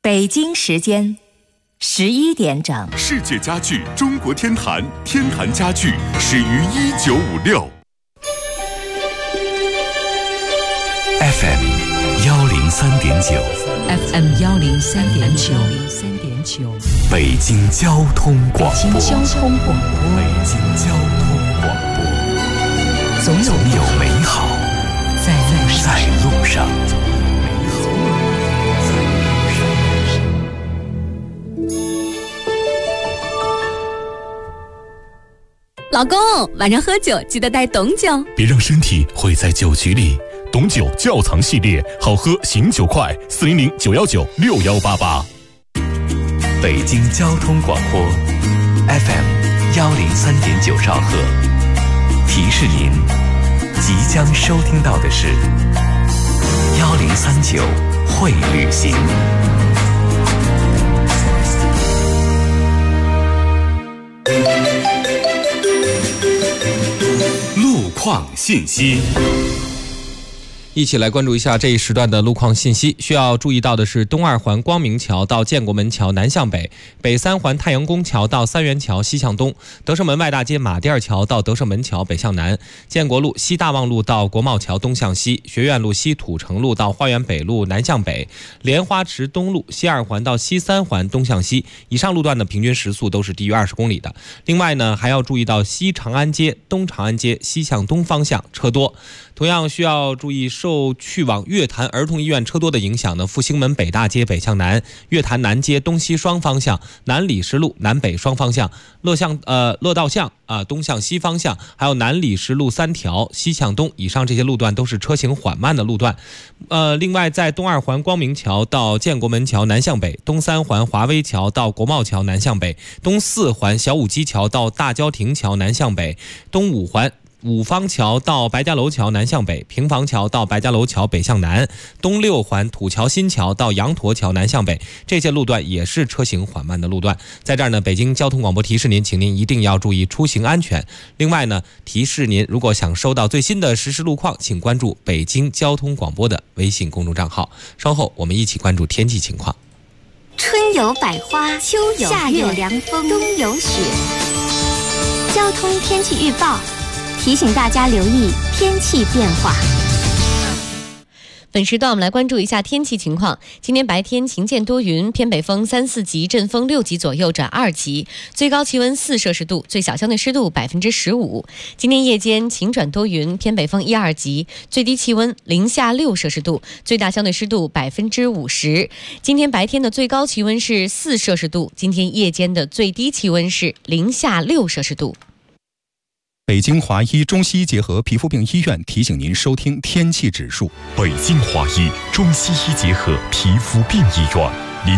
北京时间11点整。 世界家具中国天坛，天坛家具始于1956。 FM 103.9 FM 103.9 北京交通广播。 北京交通广播。 北京交通广播。总有美好在路上。 老公，晚上喝酒记得带董酒， 别让身体毁在酒局里。董酒窖藏系列，好喝醒酒快，400-919-6188。 北京交通广播 FM 103.9兆赫，提示您即将收听到的是1039会旅行。 路况信息。 一起来关注一下这一时段的路况信息。需要注意到的是，东二环光明桥到建国门桥南向北，北三环太阳宫桥到三元桥西向东，德胜门外大街马甸桥到德胜门桥北向南，建国路西大望路到国贸桥东向西，学院路西土城路到花园北路南向北，莲花池东路西二环到西三环东向西。以上路段的平均时速都是低于20公里的。另外呢，还要注意到西长安街、东长安街西向东方向车多。同样需要注意，受去往月坛儿童医院车多的影响呢，复兴门北大街北向南、月坛南街东西双方向、南礼士路南北双方向、乐道巷东向西方向，还有南礼士路3条西向东，以上这些路段都是车行缓慢的路段。另外在东二环光明桥到建国门桥南向北，东三环华威桥到国贸桥南向北，东四环小武基桥到大郊亭桥南向北，东五环五方桥到白家楼桥南向北，平房桥到白家楼桥北向南，东六环土桥新桥到羊驼桥南向北，这些路段也是车行缓慢的路段。在这儿呢，北京交通广播提示您，请您一定要注意出行安全。另外呢，提示您，如果想收到最新的实时路况，请关注北京交通广播的微信公众账号。稍后我们一起关注天气情况。 春有百花，秋有夏有凉风，冬有雪。交通天气预报提醒大家留意天气变化。 本时段我们来关注一下天气情况。今天白天晴间多云，偏北风3、4级，阵风6级左右转2级，最高气温4摄氏度，最小相对湿度15%。今天夜间晴转多云，偏北风1、2级，最低气温零下6摄氏度，最大相对湿度50%。今天白天的最高气温是4摄氏度，今天夜间的最低气温是零下6摄氏度。 北京华医中西医结合皮肤病医院提醒您收听天气指数。 北京华医中西医结合皮肤病医院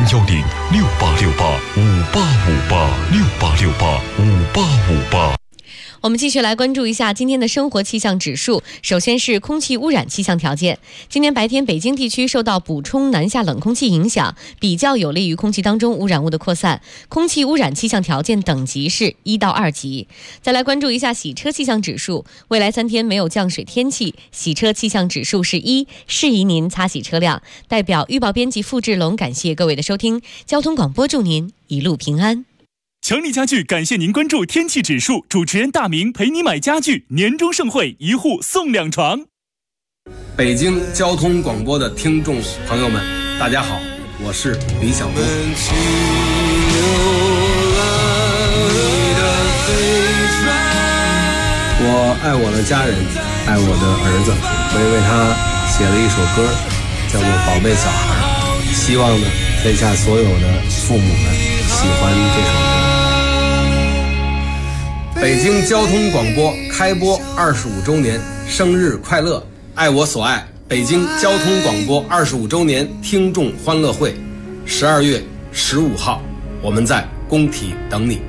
，010-6868-5858，6868-5858。 我们继续来关注一下今天的生活气象指数。首先是空气污染气象条件。今天白天北京地区受到补充南下冷空气影响，比较有利于空气当中污染物的扩散，空气污染气象条件等级是1到2级。再来关注一下洗车气象指数。未来3天没有降水天气，洗车气象指数是1，适宜您擦洗车辆。代表预报编辑付志龙感谢各位的收听，交通广播祝您一路平安。 强力家具感谢您关注天气指数，主持人大明陪你买家具，年终盛会1户送2床。 北京交通广播的听众朋友们，大家好，我是李小东。我爱我的家人，爱我的儿子，我也为他写了一首歌，叫做《宝贝小孩》，希望呢天下所有的父母们喜欢这首歌。北京交通广播开播25周年，生日快乐！爱我所爱，北京交通广播25周年听众欢乐会，12月15号，我们在工体等你。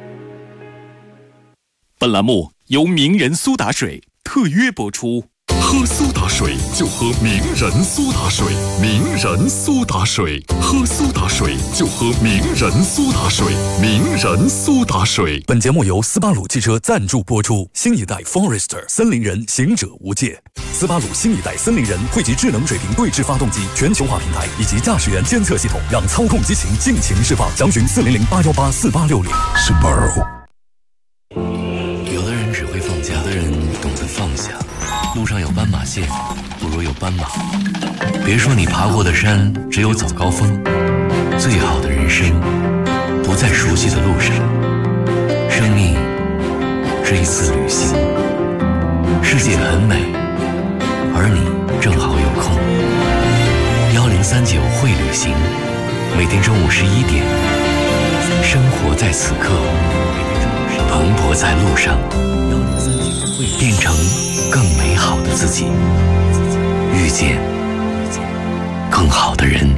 本栏目由名人苏打水特约播出。 喝苏打水就喝名人苏打水，名人苏打水，喝苏打水就喝名人苏打水，名人苏打水。 本节目由斯巴鲁汽车赞助播出。新一代 Forester 森林人，行者无界。斯巴鲁新一代森林人汇集智能水平对置发动机、全球化平台以及驾驶员监测系统，让操控激情尽情释放。详询400-818-4860。Subaru。 有的人只会放假，有的人懂得放下。路上有斑马线，不如有斑马。别说你爬过的山只有早高峰，最好的人生不在熟悉的路上。生命是一次旅行，世界很美，而你正好有空。1039会旅行，每天中午11点，生活在此刻，蓬勃在路上，变成更美好的自己，遇见更好的人。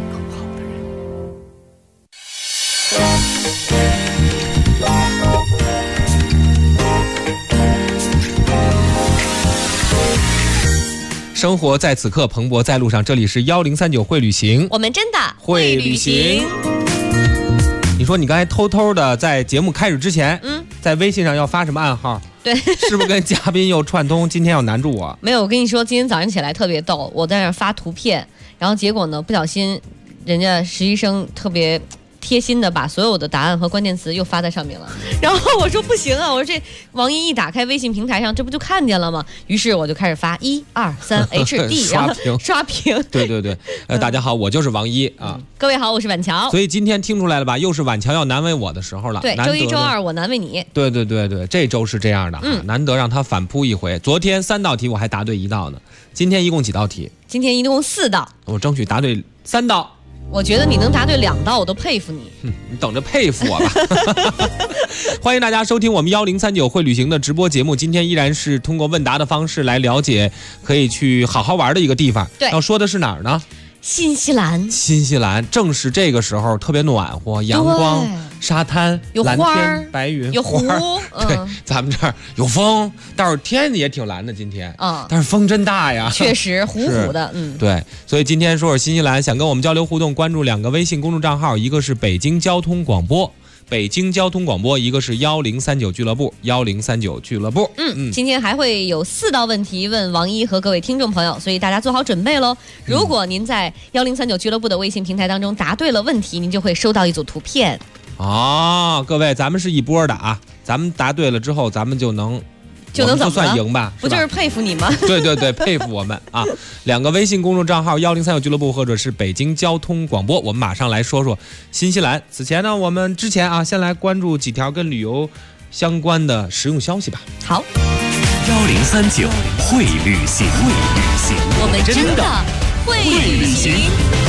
生活在此刻，蓬勃在路上。这里是1039会旅行， 我们真的会旅行。你说你刚才偷偷的在节目开始之前，在微信上要发什么暗号？ 对， 是不是跟嘉宾又串通？今天要难住我？ 没有，我跟你说，今天早上起来特别逗，我在那儿发图片，然后结果呢，不小心，人家实习生特别贴心的把所有的答案和关键词又发在上面了。然后我说不行啊，我说这王一打开微信平台上，这不就看见了吗？于是我就开始发1、2、3 HD， 然后刷屏。 对对对，大家好，我就是王一啊。 各位好，我是婉乔。 所以今天听出来了吧？又是婉乔要难为我的时候了。 对，周一周二我难为你。 对对对对，这周是这样的，难得让他反扑一回。昨天3道题我还答对1道呢，今天一共几道题？ 今天一共4道， 我争取答对3道。 我觉得你能答对2道，我都佩服你。 你等着佩服我吧。欢迎大家收听我们1039会旅行的直播节目。今天依然是通过问答的方式来了解可以去好好玩的一个地方。 对， 要说的是哪儿呢？ 新西兰。 新西兰正是这个时候特别暖和，阳光、沙滩、蓝天、白云、 有湖。 对，咱们这儿有风，倒是天也挺蓝的今天。但是风真大呀， 确实糊糊的。 对，所以今天说说新西兰，想跟我们交流互动，关注2个微信公众账号，一个是北京交通广播。北京交通广播，一个是1039俱乐部，1039俱乐部。 今天还会有4道问题问王一和各位听众朋友，所以大家做好准备喽。如果您在1039俱乐部的微信平台当中答对了问题，您就会收到一组图片。 各位，咱们是一波的啊，咱们答对了之后，咱们就能怎么算赢吧？ 不就是佩服你吗？ 对对对，佩服我们啊！2个微信公众账号1039俱乐部或者是北京交通广播，我们马上来说说新西兰。此前呢，我们之前先来关注几条跟旅游相关的实用消息吧。 好 ，1039会旅行， 我们真的会旅行。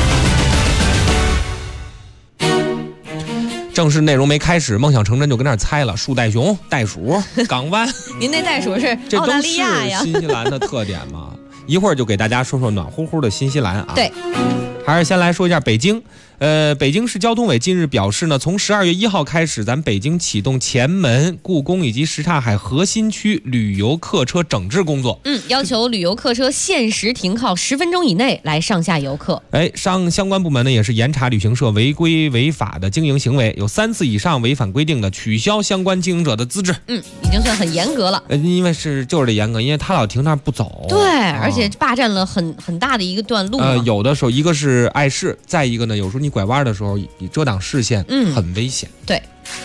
正式内容没开始，梦想成真就跟那儿猜了。树袋熊、袋鼠、港湾。 您那袋鼠是澳大利亚呀？ 这都是新西兰的特点嘛。一会儿就给大家说说暖乎乎的新西兰啊。 对， 还是先来说一下北京。北京市交通委近日表示呢，从12月1号开始，咱北京启动前门、故宫以及什刹海核心区旅游客车整治工作。 要求旅游客车限时停靠10分钟以内来上下游客。 相关部门呢也是严查旅行社违规违法的经营行为，有3次以上违反规定的，取消相关经营者的资质。 已经算很严格了。 因为就是得严格，因为他老停那儿不走。 对，而且霸占了很大的一个段路。 有的时候一个是碍事，再一个呢，有时候你拐弯的时候你遮挡视线，很危险。 对。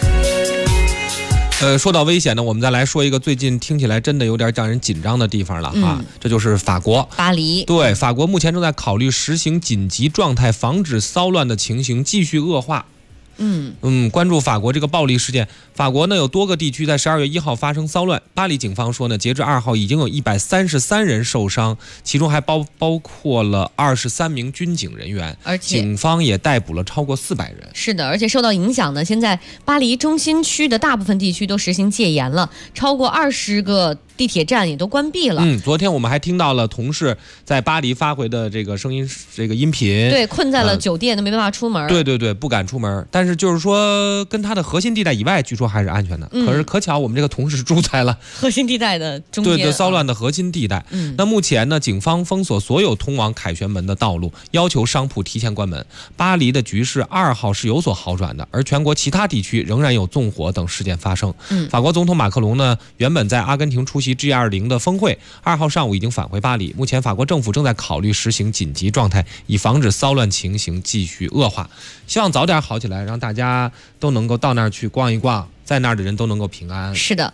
说到危险呢，我们再来说一个最近听起来真的有点让人紧张的地方了哈，这就是法国巴黎。 对，法国目前正在考虑实行紧急状态，防止骚乱的情形继续恶化。关注法国这个暴力事件。法国呢有多个地区在12月1号发生骚乱。巴黎警方说呢，截至2号已经有133人受伤，其中还包括了23名军警人员， 而且警方也逮捕了超过400人。 是的，而且受到影响呢，现在巴黎中心区的大部分地区都实行戒严了，超过20个地铁站也都关闭了。 昨天我们还听到了同事在巴黎发回的这个声音，这个音频， 对，困在了酒店都没办法出门。 对，不敢出门。但是就是说，跟它的核心地带以外，据说还是安全的。可是可巧，我们这个同事住在了核心地带的中间， 对，骚乱的核心地带。那目前呢，警方封锁所有通往凯旋门的道路，要求商铺提前关门。巴黎的局势2号是有所好转的，而全国其他地区仍然有纵火等事件发生。法国总统马克龙呢，原本在阿根廷出席 G20 的峰会，2号上午已经返回巴黎。目前法国政府正在考虑实行紧急状态，以防止骚乱情形继续恶化。希望早点好起来，让大家都能够到那儿去逛一逛，在那儿的人都能够平安。 是的。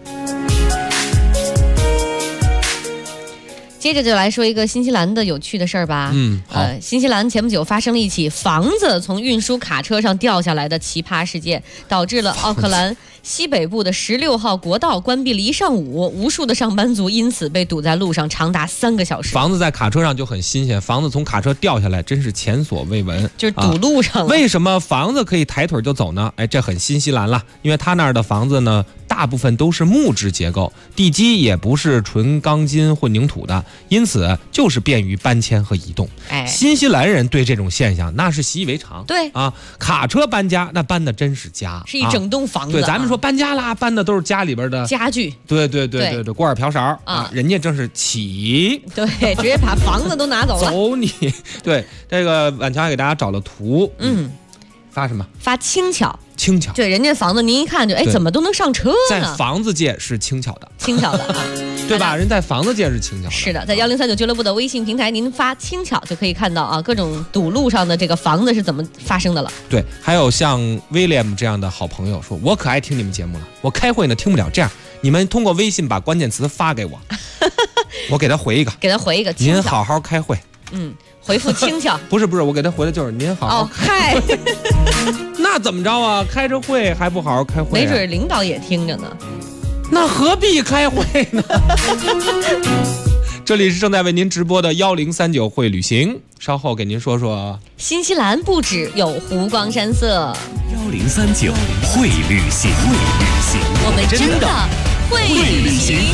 接着就来说一个新西兰的有趣的事儿吧。 好。 新西兰前不久发生了一起房子从运输卡车上掉下来的奇葩事件，导致了奥克兰西北部的16号国道关闭了一上午，无数的上班族因此被堵在路上长达3个小时。 房子在卡车上就很新鲜，房子从卡车掉下来真是前所未闻， 就是堵路上了。 为什么房子可以抬腿就走呢？这很新西兰了，因为他那儿的房子呢，大部分都是木质结构，地基也不是纯钢筋混凝土的，因此就是便于搬迁和移动。新西兰人对这种现象那是习以为常。 对啊，卡车搬家那搬的真是家， 是一整栋房子。 对，咱们说搬家啦，搬的都是家里边的家具。 对，锅碗瓢勺啊，人家正是起。 对，直接把房子都拿走了。 走你！对，这个婉乔还给大家找了图。发什么？ 发轻巧。 轻巧。 对，人家房子您一看就怎么都能上车呢？ 在房子界是轻巧的， 轻巧的啊， 对吧？人在房子界是轻巧的。 是的，在1039俱乐部的微信平台，您发轻巧就可以看到啊，各种堵路上的这个房子是怎么发生的了。 对，还有像 William 这样的好朋友说，我可爱听你们节目了，我开会呢听不了，这样你们通过微信把关键词发给我，我给他回一个，您好好开会。 回复轻巧。 不是，我给他回的就是您好好开。 那怎么着啊？开着会还不好好开会， 没准领导也听着呢。 那何必开会呢？这里是正在为您直播的1039会旅行，稍后给您说说。 新西兰不只有湖光山色 ，1039会旅行， 我们真的会旅行。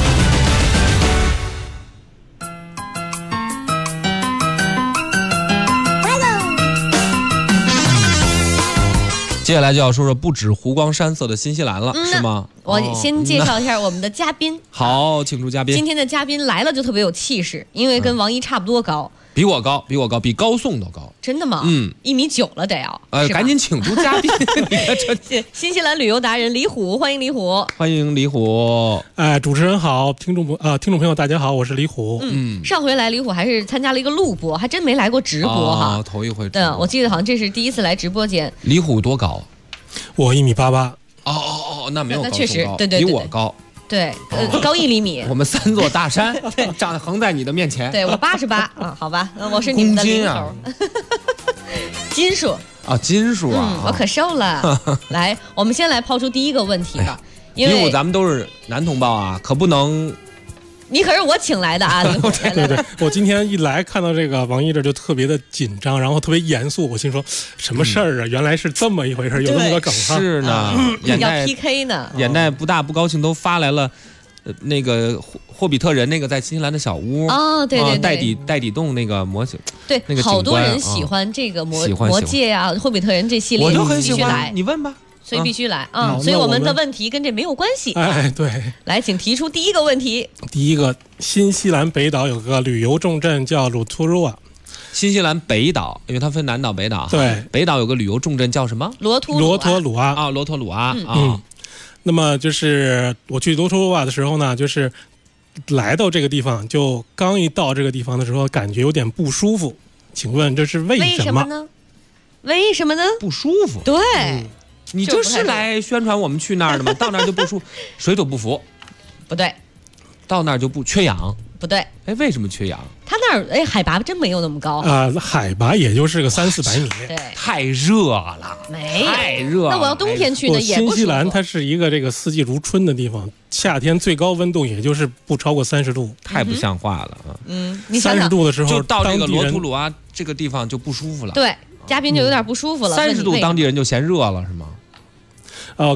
接下来就要说说不止湖光山色的新西兰了，是吗？ 我先介绍一下我们的嘉宾。 好，请出嘉宾。 今天的嘉宾来了就特别有气势，因为跟王一差不多高。 比我高，比高颂都高。 真的吗？1.9米了得要。 赶紧请出嘉宾。 新西兰旅游达人李虎，欢迎李虎。 欢迎李虎。 主持人好，听众朋友大家好，我是李虎。 上回来李虎还是参加了一个录播，还真没来过直播哈。 头一回。 对，我记得好像这是第一次来直播间。 李虎多高？ 我1.88米。 那没有高。 那确实，对， 比我高。 对，高1厘米。 我们3座大山长横在你的面前。 对，我88好吧，我是你们的零头。斤数啊，斤数啊， 我可瘦了。来，我们先来抛出第一个问题吧，因为咱们都是男同胞啊，可不能。 你可是我请来的啊！ 对，我今天一来看到这个王一这就特别的紧张，然后特别严肃。我心说什么事儿啊？原来是这么一回事，有这么个梗哈。 是呢， 要 PK 呢。 眼袋不大不高兴，都发来了。那个霍比特人那个在新西兰的小屋对， 带底洞那个模型， 对， 那个好多人喜欢这个魔戒啊，霍比特人这系列， 我就很喜欢。你问吧。 所以必须来啊！所以我们的问题跟这没有关系。 对， 来，请提出第一个问题。 第一个，新西兰北岛有个旅游重镇叫鲁图鲁瓦。 新西兰北岛，因为它分南岛、北岛。 对， 北岛有个旅游重镇叫什么？ 罗托鲁阿啊，罗托鲁阿那么就是我去罗托鲁瓦的时候呢，就是来到这个地方，就刚一到这个地方的时候，感觉有点不舒服。请问这是为什么呢？为什么呢？ 不舒服。 对。 你就是来宣传我们去那儿的吗？到那儿就不舒服，水土不服。 不对， 到那儿就不缺氧。 不对， 为什么缺氧？ 他那儿海拔真没有那么高海拔也就是个300-400米。 对， 太热了， 太热了。 那我要冬天去呢也不舒服。 新西兰它是一个这个四季如春的地方，夏天最高温度也就是不超过30度， 太不像话了啊！ 你想想 30度的时候， 就到这个罗图鲁阿这个地方就不舒服了。 对，嘉宾就有点不舒服了。 30度，当地人就嫌热了是吗？ 我给你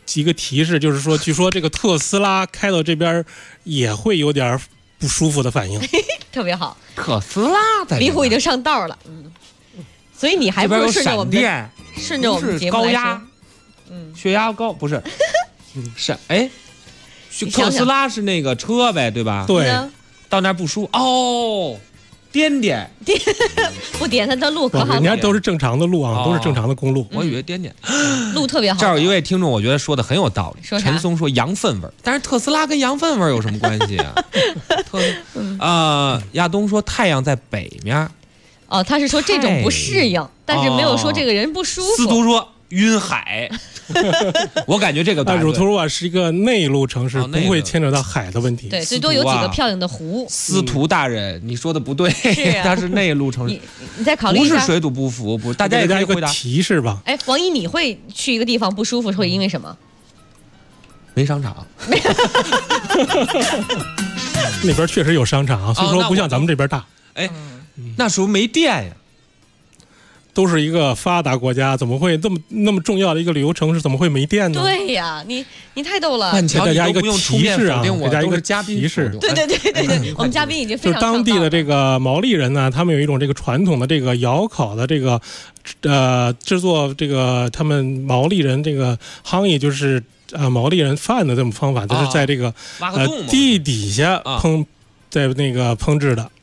一个提示，就是说，据说这个特斯拉开到这边也会有点不舒服的反应。 特别好， 特斯拉在离谱已经上道了，所以你还不如顺着我们的高压，血压高不是，特斯拉是那个车呗，对吧？ 对， 到那儿不舒服哦。颠不颠，它的路可好了， 人家都是正常的路啊，都是正常的公路。 我以为颠， 路特别好。 这儿有一位听众，我觉得说的很有道理。 陈松说羊粪味儿，但是特斯拉跟羊粪味儿有什么关系啊？亚东说太阳在北面。 哦，他是说这种不适应，但是没有说这个人不舒服。 司徒说晕海。我感觉这个乳图鲁瓦是一个内陆城市，不会牵扯到海的问题。 对，最多有几个漂亮的湖。 司徒大人，你说的不对，它是内陆城市。 你再考虑一下， 不是水土不服，不，大家也可以回答提示吧。 哎，王一，你会去一个地方不舒服，会因为什么？ 没商场。 那边确实有商场，所以说不像咱们这边大。 哎，那时候没电呀。 都是一个发达国家，怎么会那么重要的一个旅游城市，怎么会没电呢？ 对呀，你太逗了。 给大家一个提示啊，给大家一个提示。 对，我们嘉宾已经非常。 就是当地的这个毛利人呢，他们有一种这个传统的这个窑烤的这个制作这个他们毛利人这个行业就是毛利人饭的这种方法，就是在这个地底下在那个烹制的。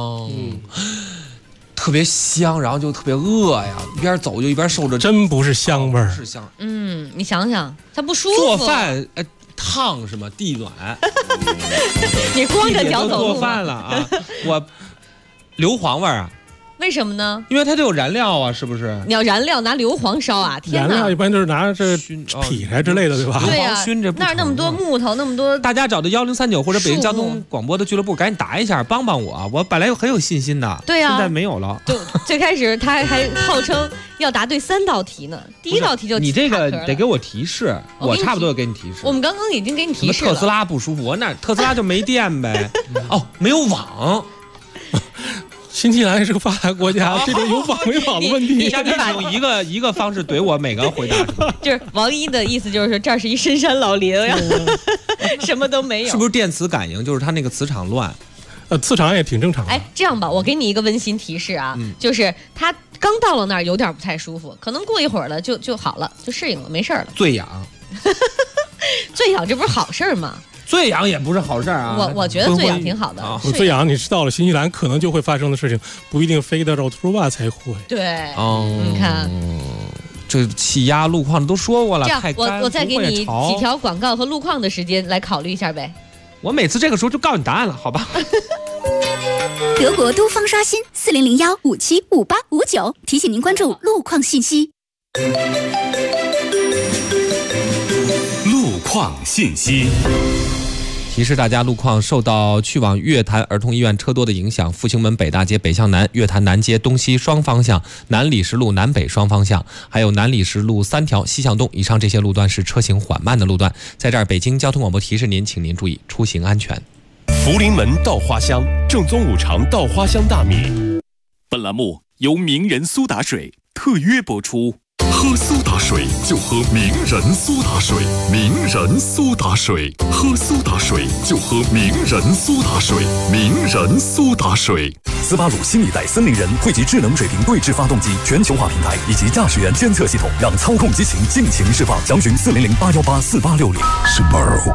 特别香，然后就特别饿呀，一边走就一边受着， 真不是香味儿， 是香。 你想想，它不舒服。 做饭烫是吗？地暖。 你光着脚走路做饭了啊！我硫磺味儿啊。 为什么呢？ 因为它得有燃料啊，是不是？ 你要燃料拿硫磺烧啊！天哪， 燃料一般就是拿这劈柴之类的，对吧？ 对呀， 熏这那儿那么多木头，那么多。 大家找到1039或者北京交通广播的俱乐部，赶紧打一下，帮帮我！我本来很有信心的， 对呀， 现在没有了。 就最开始他还号称要答对3道题呢，第一道题就你这个得给我提示，我差不多给你提示。 我们刚刚已经给你提示了。 特斯拉不舒服，我那特斯拉就没电呗。没有网。 新西兰是个发达国家，这种有网没网的问题。 你用一个方式怼我每个回答。 就是王一的意思，就是说这儿是一深山老林，然后什么都没有。 是不是电磁感应？就是它那个磁场乱。 磁场也挺正常的。 哎，这样吧，我给你一个温馨提示啊，就是他刚到了那儿有点不太舒服，可能过一会儿了就好了，就适应了，没事了。 醉氧， 醉氧这不是好事吗？ 醉氧也不是好事啊！ 我觉得醉氧挺好的。 醉氧你是到了新西兰可能就会发生的事情，不一定飞到肉瓦才会。 对，你看， 这气压、路况都说过了， 太干。我再给你几条广告和路况的时间来考虑一下呗。 我每次这个时候就告诉你答案了，好吧？ 德国都方刷新4001575859，提醒您关注路况信息。 路况信息。 提示大家，路况受到去往月坛儿童医院车多的影响，复兴门北大街北向南、月坛南街东西双方向、南礼士路南北双方向，还有南礼士路3条西向东，以上这些路段是车行缓慢的路段。在这儿，北京交通广播提示您，请您注意出行安全。 福临门稻花香，正宗五常稻花香大米。本栏目由名人苏打水特约播出。喝苏打水就喝名人苏打水，名人苏打水，喝苏打水就喝名人苏打水，名人苏打水。 斯巴鲁新一代森林人汇集智能水平对置发动机全球化平台以及驾驶员监测系统，让操控激情尽情释放。详询400-818-4860。Subaru。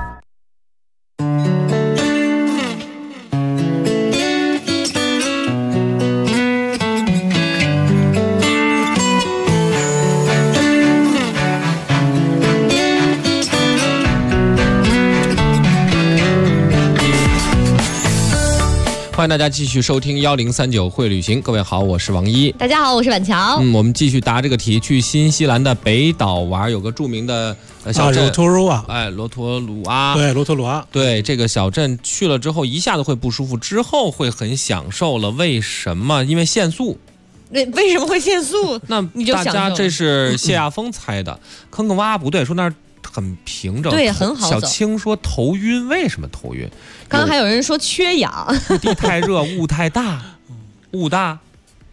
欢迎大家继续收听1039会旅行。各位好，我是王一。 大家好，我是板桥。 我们继续答这个题。去新西兰的北岛玩，有个著名的小镇， 罗托鲁瓦。 罗托鲁阿。 对，罗托鲁阿。 对，这个小镇去了之后，一下子会不舒服，之后会很享受了。为什么？因为限速。 为什么会限速？ 那你就大家这是谢亚峰猜的，坑坑洼不对，说那儿很平整， 对，很好走。 小青说头晕，为什么头晕？ 刚刚还有人说缺氧， 地太热，雾太大，雾大，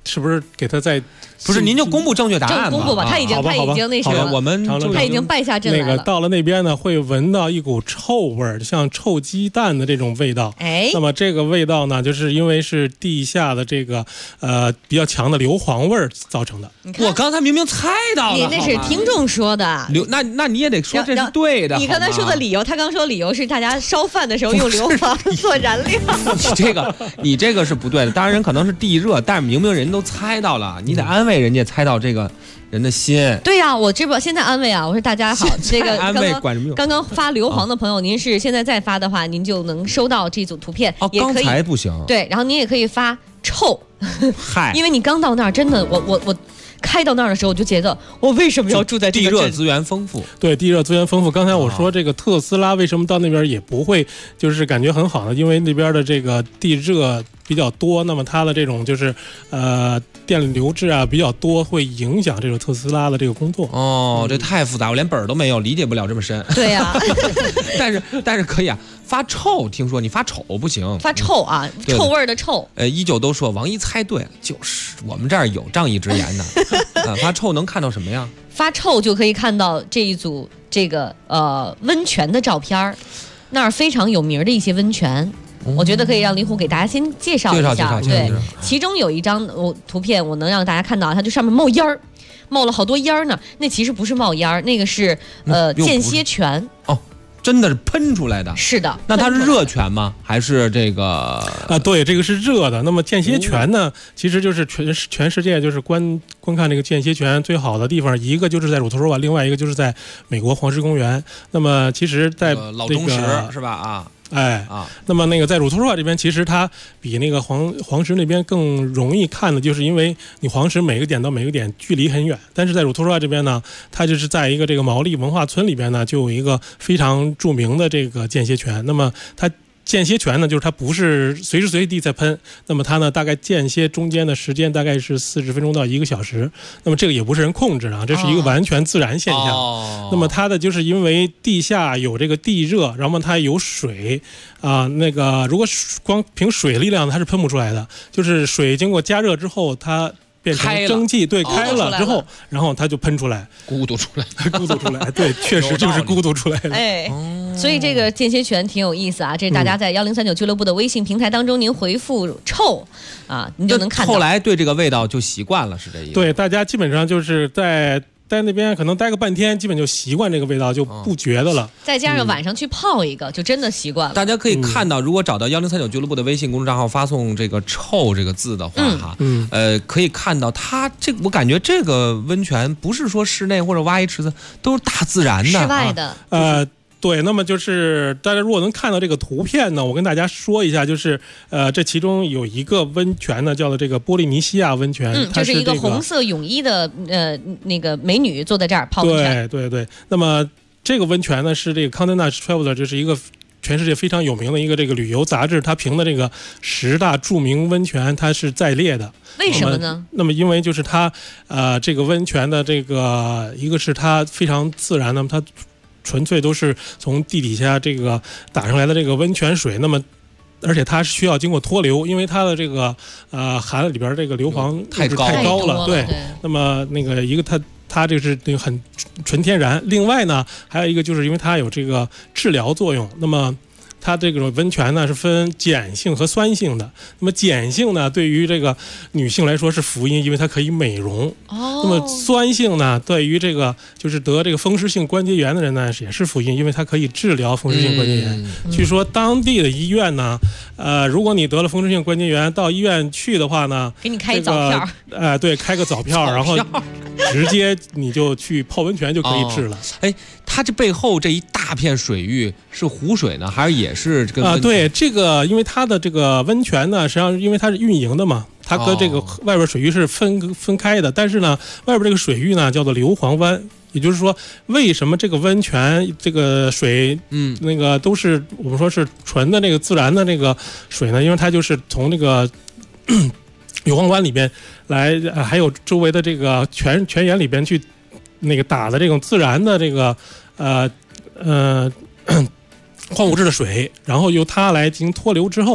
是不是给他在？ 不是，您就公布正确答案吧。 公布吧，他已经那什么， 我们他已经败下阵来了。 那个到了那边呢，会闻到一股臭味儿，像臭鸡蛋的这种味道。 哎， 那么这个味道呢，就是因为是地下的这个比较强的硫磺味儿造成的。 我刚才明明猜到了， 你那是听众说的。 那你也得说这是对的。 你刚才说的理由，他刚说理由是大家烧饭的时候用硫磺做燃料。 你这个是不对的。当然人可能是地热，但是明明人都猜到了，你得安慰人家猜到这个人的心。 对呀，我这不现在安慰啊，我说大家好，这个安慰管什么用？ 刚刚发硫磺的朋友，您是现在再发的话，您就能收到这组图片。 哦，刚才不行。 对，然后您也可以发臭， 嗨， 因为你刚到那儿，真的，我开到那儿的时候，我就觉得我为什么要住在这个地热资源丰富？ 对，地热资源丰富。刚才我说这个特斯拉为什么到那边也不会就是感觉很好呢？因为那边的这个地热比较多，那么它的这种就是电流质啊比较多，会影响这个特斯拉的这个工作。 哦，这太复杂，我连本儿都没有，理解不了这么深。 对呀， 但是可以啊。发臭，听说你发丑不行。 发臭啊，臭味的臭。 依旧都说王一猜对了，就是我们这儿有仗义直言的。发臭能看到什么呀？ 发臭就可以看到这一组这个温泉的照片，那儿非常有名的一些温泉。我觉得可以让林虎给大家先介绍一下。对，其中有一张图片，我能让大家看到，它就上面冒烟儿，冒了好多烟儿呢。那其实不是冒烟儿，那个是间歇泉。 哦。真的是喷出来的， 是的。 那它是热泉吗？还是这个对，这个是热的。那么间歇泉呢，其实就是全世界就是观看这个间歇泉最好的地方，一个就是在乳头湾，另外一个就是在美国黄石公园。那么其实在老中石是吧？啊。 那么那个在乳头湾这边，其实它比那个黄石那边更容易看的，就是因为你黄石每个点到每个点距离很远，但是在乳头湾这边呢，它就是在一个这个毛利文化村里边呢，就有一个非常著名的这个间歇泉。那么它间歇泉呢，就是它不是随时随地在喷，那么它呢大概间歇中间的时间大概是40分钟到1个小时，那么这个也不是人控制啊，这是一个完全自然现象。那么它的就是因为地下有这个地热，然后它有水那个如果光凭水力量它是喷不出来的，就是水经过加热之后它变成蒸汽，对，开了之后，然后它就喷出来， 咕嘟出来， 咕嘟出来，对，确实就是咕嘟出来了。 哎，所以这个间歇泉挺有意思啊，这是大家在1039俱乐部的微信平台当中，您回复“臭”你就能看到。 后来对这个味道就习惯了，是这意思？ 对，大家基本上就是在那边可能待个半天，基本就习惯这个味道，就不觉得了。 再加上晚上去泡一个，就真的习惯了。 大家可以看到，如果找到1039俱乐部的微信公众账号，发送这个“臭”这个字的话，可以看到它我感觉这个温泉不是说室内或者挖一池子，都是大自然的， 室外的。 对，那么就是大家如果能看到这个图片呢，我跟大家说一下，就是这其中有一个温泉呢，叫做这个波利尼西亚温泉， 它是一个红色泳衣的那个美女坐在这儿泡温泉。 对。那么这个温泉呢，是这个 Condé Nast Traveler， 这是一个全世界非常有名的一个这个旅游杂志，它评的这个10大著名温泉，它是在列的。 为什么呢？ 那么因为就是它这个温泉的这个一个是它非常自然，那么它纯粹都是从地底下这个打上来的这个温泉水，那么而且它是需要经过脱硫，因为它的这个含里边这个硫磺太高了，对。那么那个一个它这是那个很纯天然，另外呢还有一个就是因为它有这个治疗作用，那么它这种温泉呢是分碱性和酸性的。那么碱性呢，对于这个女性来说是福音，因为它可以美容。那么酸性呢，对于这个就是得这个风湿性关节炎的人呢，也是福音，因为它可以治疗风湿性关节炎。据说当地的医院呢，如果你得了风湿性关节炎，到医院去的话呢， 给你开早票。 对，开个早票，然后直接你就去泡温泉就可以治了。 它这背后这一大片水域是湖水呢，还是也是这个？ 对，这个因为它的这个温泉呢，实际上因为它是运营的嘛，它跟这个外边水域是分开的。但是呢，外边这个水域呢叫做硫磺湾，也就是说，为什么这个温泉这个水，那个都是我们说是纯的那个自然的那个水呢？因为它就是从那个硫磺湾里边来，还有周围的这个泉眼里边去那个打的这种自然的这个矿物质的水，然后由它来进行脱硫之后，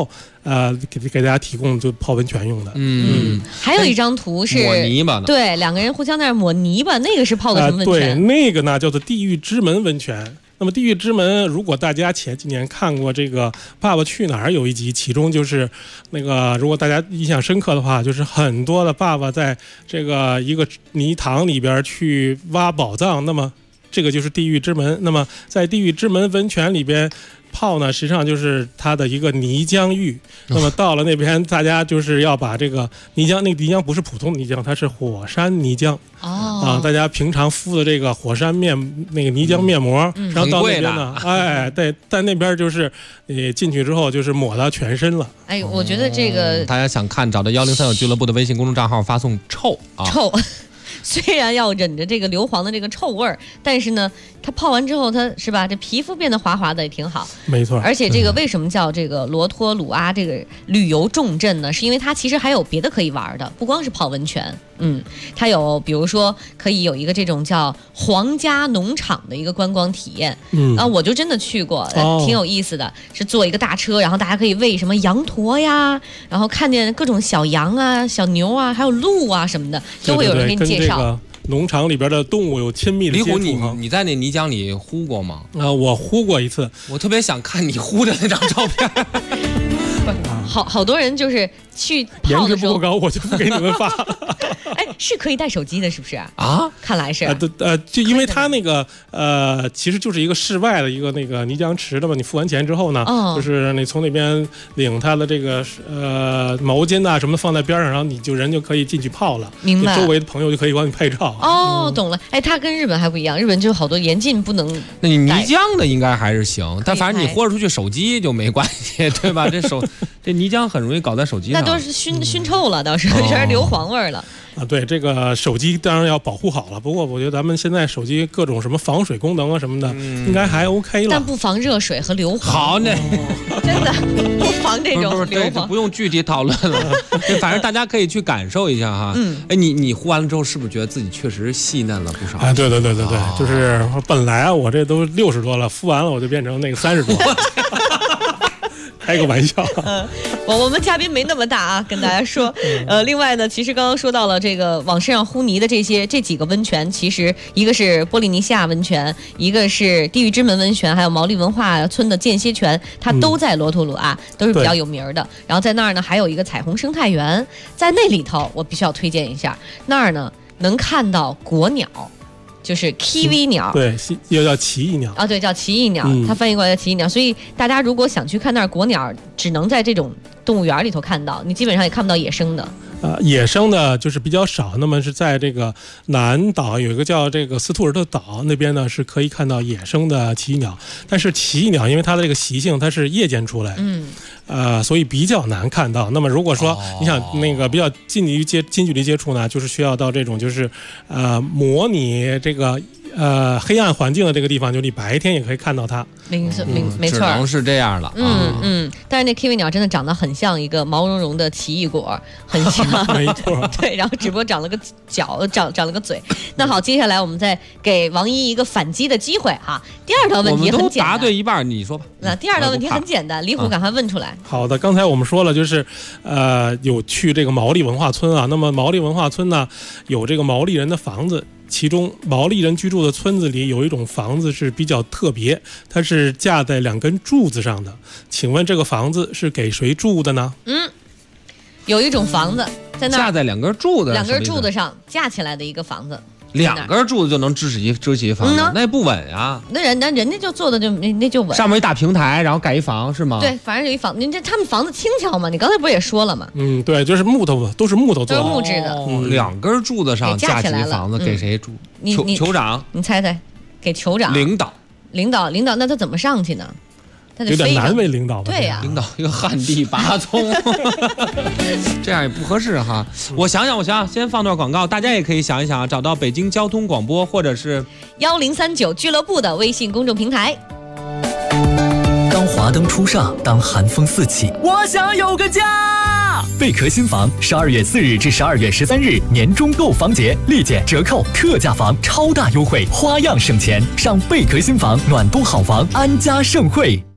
给大家提供就泡温泉用的。 还有一张图是抹泥巴的， 对，两个人互相在那抹泥巴，那个是泡的什么温泉？ 对，那个呢叫做地狱之门温泉。那么地狱之门，如果大家前几年看过这个《爸爸去哪儿》有一集，其中就是那个，如果大家印象深刻的话，就是很多的爸爸在这个一个泥塘里边去挖宝藏，那么这个就是地狱之门。那么在地狱之门温泉里边泡呢，实际上就是它的一个泥浆浴。那么到了那边，大家就是要把这个泥浆，那个泥浆不是普通泥浆，它是火山泥浆。大家平常敷的这个火山那个泥浆面膜，然后到那边呢，对，在那边就是你进去之后就是抹到全身了。 哎，我觉得这个大家想看，找到1039俱乐部的微信公众账号，发送臭啊。 臭。虽然要忍着这个硫磺的这个臭味儿，但是呢，它泡完之后，它是吧，这皮肤变得滑滑的也挺好。 没错。 而且这个为什么叫这个罗托鲁阿这个旅游重镇呢？是因为它其实还有别的可以玩的，不光是泡温泉。它有比如说可以有一个这种叫皇家农场的一个观光体验。我就真的去过，挺有意思的。是坐一个大车，然后大家可以喂什么羊驼呀，然后看见各种小羊啊、小牛啊，还有鹿啊什么的，都会有人给你介绍。 农场里边的动物有亲密的接触。 李虎，你在那泥浆里呼过吗？ 我呼过一次， 我特别想看你呼的那张照片。 好多人就是去泡的时候， 颜值不够高，我就不给你们发。 哎，是可以带手机的，是不是啊？ 看来是。 就因为它那个其实就是一个室外的一个那个泥浆池的嘛。你付完钱之后呢，就是你从那边领它的这个毛巾啊什么的放在边上，然后你人就可以进去泡了。 明白。 周围的朋友就可以帮你拍照。 懂了。哎，它跟日本还不一样，日本就好多严禁不能。 那你泥浆的应该还是行，但反正你豁出去手机就没关系，对吧？这泥浆很容易搞在手机上。 那都是熏臭了，倒是全是硫磺味了。 对，这个手机当然要保护好了。不过我觉得咱们现在手机各种什么防水功能啊什么的，应该还 OK 了。 但不防热水和硫磺。 好呢， 真的不防这种硫磺。 就不用具体讨论了，反正大家可以去感受一下哈。哎，你呼完了之后，是不是觉得自己确实细嫩了不少？ 哎，对，就是本来我这都60多了，敷完了我就变成那个30多。开个玩笑。 我们嘉宾没那么大啊，跟大家说。另外呢，其实刚刚说到了这个往身上呼泥的这几个温泉，其实一个是波利尼西亚温泉，一个是地狱之门温泉，还有毛利文化村的间歇泉，它都在罗图鲁阿，都是比较有名的。然后在那儿呢，还有一个彩虹生态园，在那里头我必须要推荐一下，那儿呢能看到国鸟。就是 kiwi 鸟， 对，又叫奇异鸟啊，对，叫奇异鸟，它翻译过来叫奇异鸟。所以大家如果想去看那儿国鸟，只能在这种动物园里头看到，你基本上也看不到野生的。 野生的就是比较少。那么是在这个南岛有一个叫这个斯图尔特岛那边呢，是可以看到野生的奇异鸟。但是奇异鸟因为它的这个习性，它是夜间出来，所以比较难看到。那么如果说你想那个比较近距离接触呢，就是需要到这种就是模拟这个黑暗环境的这个地方，就你白天也可以看到它。 没错， 只能是这样了。 但是那 kiwi 鸟真的长得很像一个毛茸茸的奇异果，很像。 没错。 对，然后只不过长了个脚，长了个嘴。那好，接下来我们再给王一一个反击的机会哈。第二道问题很简单。 我们都答对一半，你说吧。 那第二道问题很简单，李虎赶快问出来。 好的，刚才我们说了，就是有去这个毛利文化村啊。那么毛利文化村呢，有这个毛利人的房子。其中毛利人居住的村子里有一种房子是比较特别，它是架在2根柱子上的。请问这个房子是给谁住的呢？ 有一种房子在那架在2根柱子上架起来的一个房子。 2根柱子就能支起房子，那也不稳啊。 那人家就做的那就稳。 上面一大平台，然后盖一房是吗？ 对，反正有一房。他们房子轻巧嘛，你刚才不是也说了吗？ 对，就是木头，都是木头做的， 都是木质的。 2根柱子上架起房子，给谁住？酋长？ 你猜猜，给酋长？ 领导， 那他怎么上去呢？ 有点难为领导吧？ 对呀， 领导一个旱地拔葱，这样也不合适哈。我想想，先放段广告，大家也可以想一想，找到北京交通广播或者是 1039俱乐部的微信公众平台。 当华灯初上，当寒风四起， 我想有个家。 贝壳新房12月4日至12月13日年中购房节，立减折扣特价房超大优惠，花样省钱，上贝壳新房暖冬好房，安家盛会。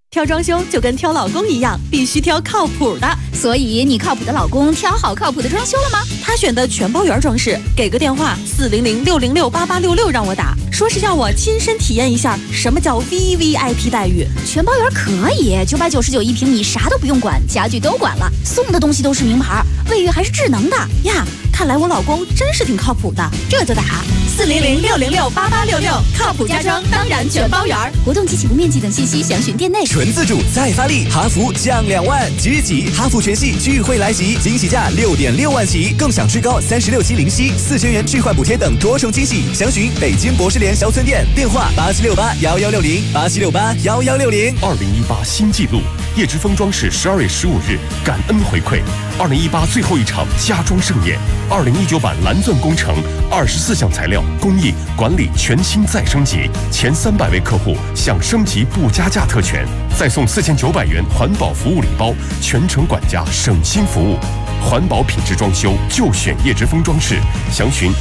挑装修就跟挑老公一样，必须挑靠谱的。 所以你靠谱的老公挑好靠谱的装修了吗？ 他选的全包圆装饰，给个电话400-606-8866让我打，说是要我亲身体验一下什么叫 VVIP 待遇。 全包圆可以，999一平米，啥都不用管，家具都管了，送的东西都是名牌，卫浴还是智能的呀。看来我老公真是挺靠谱的， 这就打 400-606-8866，靠谱家装当然全包圆。 活动及起步面积等信息详询店内。 纯自主再发力，哈弗降2万，即日起哈弗全系聚会来袭，惊喜价6.6万起，更享最高36期零息，4000元置换补贴等多重惊喜。详询北京博士联小村店，电话87681160，87681160。 2018新纪录，叶之峰装饰12月15日感恩回馈，2018最后一场家装盛宴，2019版蓝钻工程24项材料工艺管理全新再升级，前300位客户享升级不加价特权，再送4900元环保服务礼包，全程管家省心服务，环保品质装修就选叶之峰装饰，详询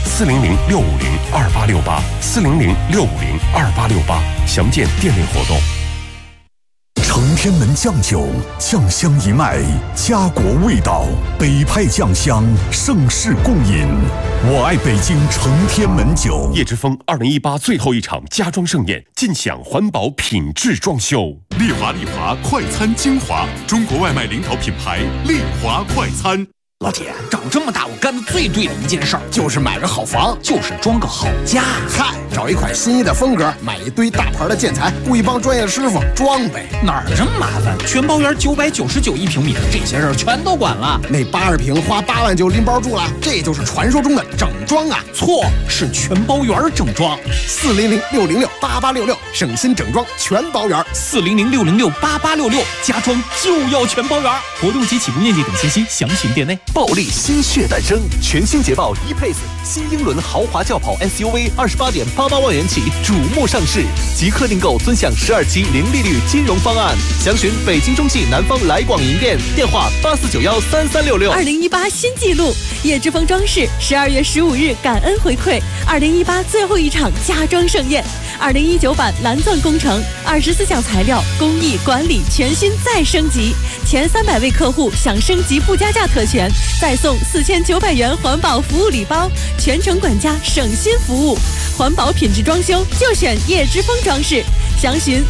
400-650-2868，400-650-2868，详见店内活动。 承天门酱酒，酱香一脉，家国味道，北派酱香，盛世共饮。我爱北京承天门酒。 叶之峰2018最后一场家装盛宴，尽享环保品质装修。 丽华快餐精华，中国外卖领导品牌丽华快餐。 老铁，长这么大我干的最对的一件事儿，就是买个好房，就是装个好家。 嗨，找一款心仪的风格，买一堆大牌的建材，雇一帮专业师傅装呗。 哪儿这么麻烦？全包圆999一平米，这些事儿全都管了。 那80平花8万就拎包住了，这就是传说中的整装啊！ 错，是全包圆整装。 400-606-8866，省心整装全包圆。 400-606-8866，家装就要全包圆。活动及起步面积等信息详询店内。 暴力新血诞生，全新捷豹E-Pace新英伦豪华轿跑 SUV28.88万元起瞩目上市，即刻订购尊享12期零利率金融方案。详询北京中汽南方来广营店，电话84913366。 2018新纪录，叶之峰装饰12月15日感恩回馈，2018最后一场家装盛宴，2019版蓝钻工程24项材料工艺管理全新再升级，前300位客户享升级不加价特权，再送4900元环保服务礼包，全程管家省心服务，环保品质装修就选叶之峰装饰，详询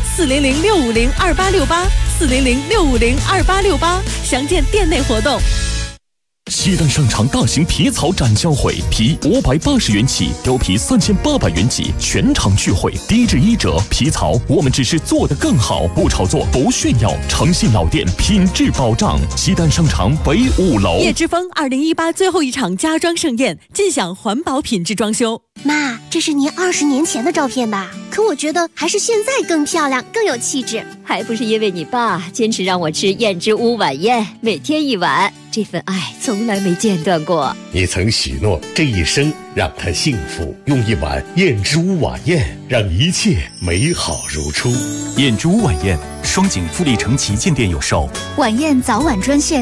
400-650-2868，400-650-2868，详见店内活动。 西单商场大型皮草展销会，皮580元起，貂皮3800元起，全场聚会，低至1折。皮草我们只是做得更好，不炒作，不炫耀，诚信老店，品质保障。西单商场北5楼。 叶之峰2018最后一场家装盛宴，尽享环保品质装修。 妈，这是您20年前的照片吧？可我觉得还是现在更漂亮，更有气质。 还不是因为你爸坚持让我吃燕之屋晚宴，每天1碗，这份爱从来没间断过。 你曾许诺这一生让他幸福，用1碗燕之屋晚宴让一切美好如初。 燕之屋晚宴，双井富力城旗舰店有售。 晚宴早晚专线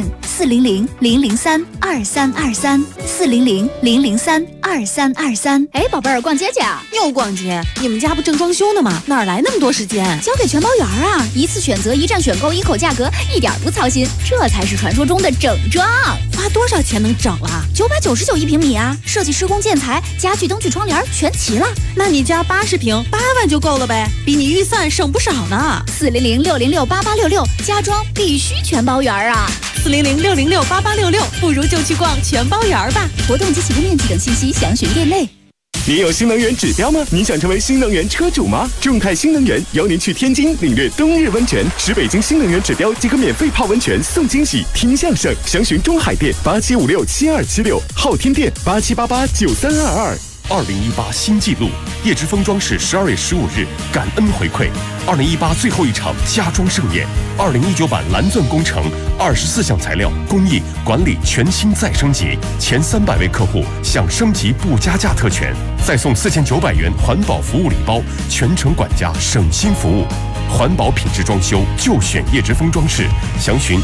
400-003-2323，400-003-2323。 哎，宝贝儿，逛街去啊？ 又逛街？你们家不正装修呢吗？哪来那么多时间？ 交给全包圆啊！一次选择，一站选购，一口价格，一点不操心，这才是传说中的整装。 花多少钱能整啊 ？999一平米啊！设计施工建材、家具、灯具、窗帘全齐了。 那你家80平8万就够了呗，比你预算省不少呢。 400-606-8866，家装必须全包圆啊 ！400-606-8866，不如就去逛全包圆吧。 活动及起步面积等信息详询店内。 你有新能源指标吗？你想成为新能源车主吗？众泰新能源邀您去天津领略冬日温泉，使北京新能源指标即可免费泡温泉送惊喜，听相声。详询中海店87567276，昊天店87889322。 2018新纪录，叶之峰装饰12月15日感恩回馈，2018最后一场家装盛宴，2019版蓝钻工程24项材料工艺管理全新再升级，前300位客户享升级不加价特权，再送4900元环保服务礼包，全程管家省心服务，环保品质装修就选叶之峰装饰，详询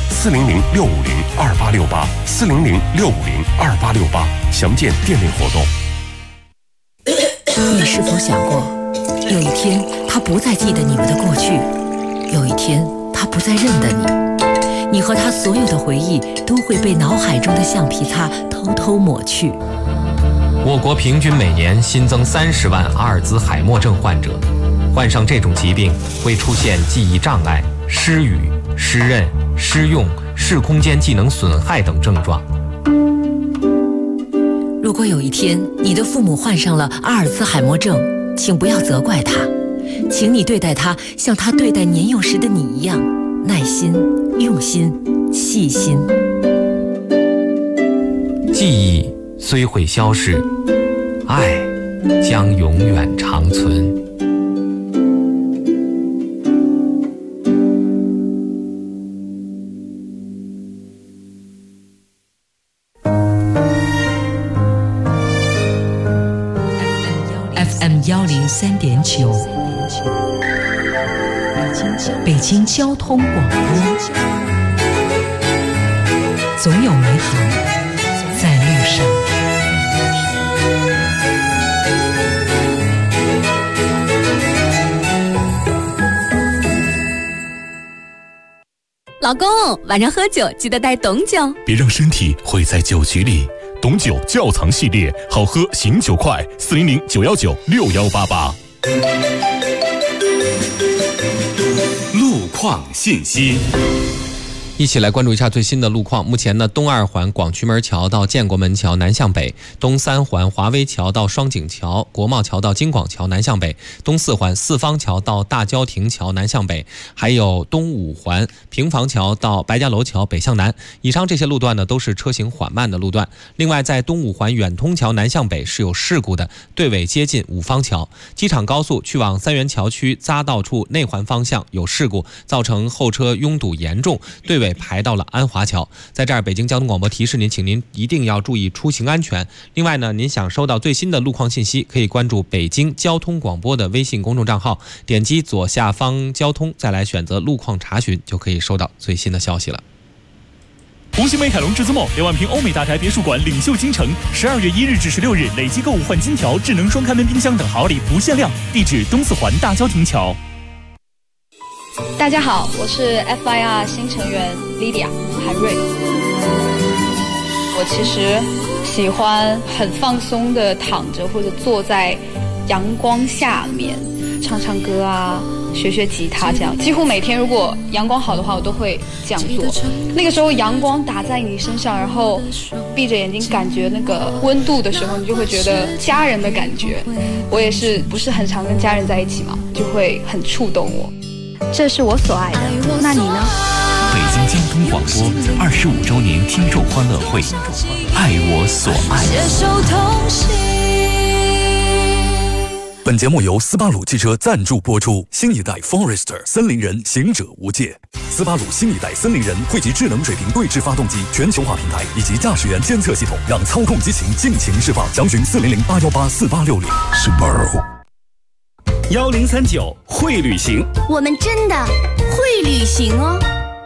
400-650-2868，400-650-2868，详见店内活动。 你是否想过，有一天他不再记得你们的过去，有一天他他不再认得你，你和他所有的回忆都会被脑海中的橡皮擦偷偷抹去。 我国平均每年新增30万阿尔兹海默症患者，患上这种疾病会出现记忆障碍、失语、失认、失用、视空间技能损害等症状。 如果有一天你的父母患上了阿尔兹海默症，请不要责怪他，请你对待他像他对待年幼时的你一样，耐心、用心、细心。 记忆虽会消逝，爱将永远长存。 FM 103.9，北京交通广播，总有美好在路上。 老公，晚上喝酒记得带董酒， 别让身体毁在酒局里。董酒窖藏系列，好喝醒酒快，400-919-6188。 路况信息。 一起来关注一下最新的路况。目前呢，东2环广渠门桥到建国门桥南向北，东3环华威桥到双井桥、国贸桥到京广桥南向北，东4环四方桥到大郊亭桥南向北，还有东5环平房桥到白家楼桥北向南。以上这些路段呢，都是车行缓慢的路段。另外，在东5环远通桥南向北是有事故的，队尾接近五方桥。机场高速去往三元桥区匝道处内环方向有事故，造成后车拥堵严重，队尾排到了安华桥。在这儿，北京交通广播提示您，请您一定要注意出行安全。另外呢，您想收到最新的路况信息，可以关注北京交通广播的微信公众账号，点击左下方交通，再来选择路况查询，就可以收到最新的消息了。 红星美凯龙至尊梦2万平欧美大宅别墅馆领袖京城，12月1日至16日累计购物换金条、智能双开门冰箱等好礼不限量。地址东4环大郊亭桥。 大家好，我是 FIR 新成员 Lydia 韩瑞。我其实喜欢很放松的躺着或者坐在阳光下面唱唱歌啊，学学吉他这样。几乎每天如果阳光好的话，我都会这样做。那个时候阳光打在你身上，然后闭着眼睛感觉那个温度的时候，你就会觉得家人的感觉。我也是不是很常跟家人在一起嘛，就会很触动我。这是我所爱的，那你呢？ 北京交通广播25周年听众欢乐会，爱我所爱。 本节目由斯巴鲁汽车赞助播出。新一代 Forester 森林人行者无界，斯巴鲁新一代森林人汇集智能水平对置发动机、全球化平台以及驾驶员监测系统，让操控激情尽情释放。详询400-818-4860。Subaru 1039会旅行， 我们真的会旅行哦。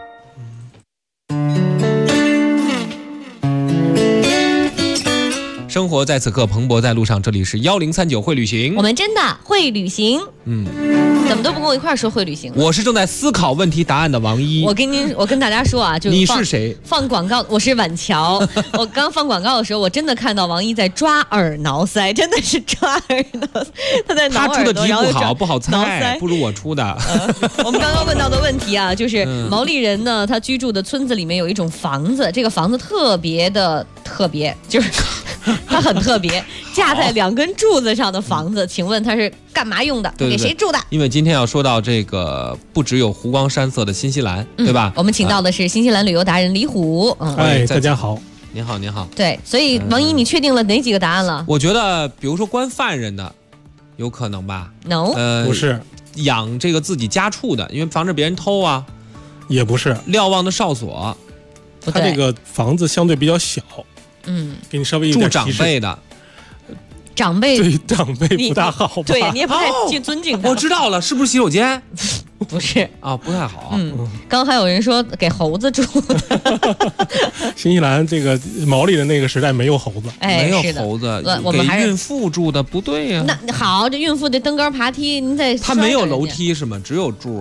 生活在此刻，蓬勃在路上。这里是1039会旅行， 我们真的会旅行。怎么都不跟我一块儿说会旅行？ 我是正在思考问题答案的王一。 我跟大家说啊，就你是谁？ 放广告，我是婉乔。我刚放广告的时候，我真的看到王一在抓耳挠腮，真的是抓耳挠腮。他在挠耳朵， 他出的题不好猜，不如我出的。 我们刚刚问到的问题啊，就是毛利人呢，他居住的村子里面有一种房子，这个房子特别，就是它很特别，架在2根柱子上的房子，请问它是干嘛用的？ 对， 给谁住的？ 因为今天要说到这个，不只有湖光山色的新西兰，对吧？ 我们请到的是新西兰旅游达人李虎。 大家好。 您好，您好。 对，所以王一，你确定了哪几个答案了？ 我觉得，比如说关犯人的，有可能吧 ？No， 不是。 养这个自己家畜的，因为防止别人偷啊。 也不是。 瞭望的哨所， 它这个房子相对比较小。给你稍微一点提示。 住长辈的， 长辈对长辈不大好吧？ 对你也不太去尊敬他。 我知道了，是不是洗手间？ 不是啊，不太好。 刚刚还有人说给猴子住的。 新西兰这个毛利的那个时代没有猴子， 没有猴子，给孕妇住的不对呀。 那好，这孕妇得登高爬梯，您在它没有楼梯是吗？只有柱。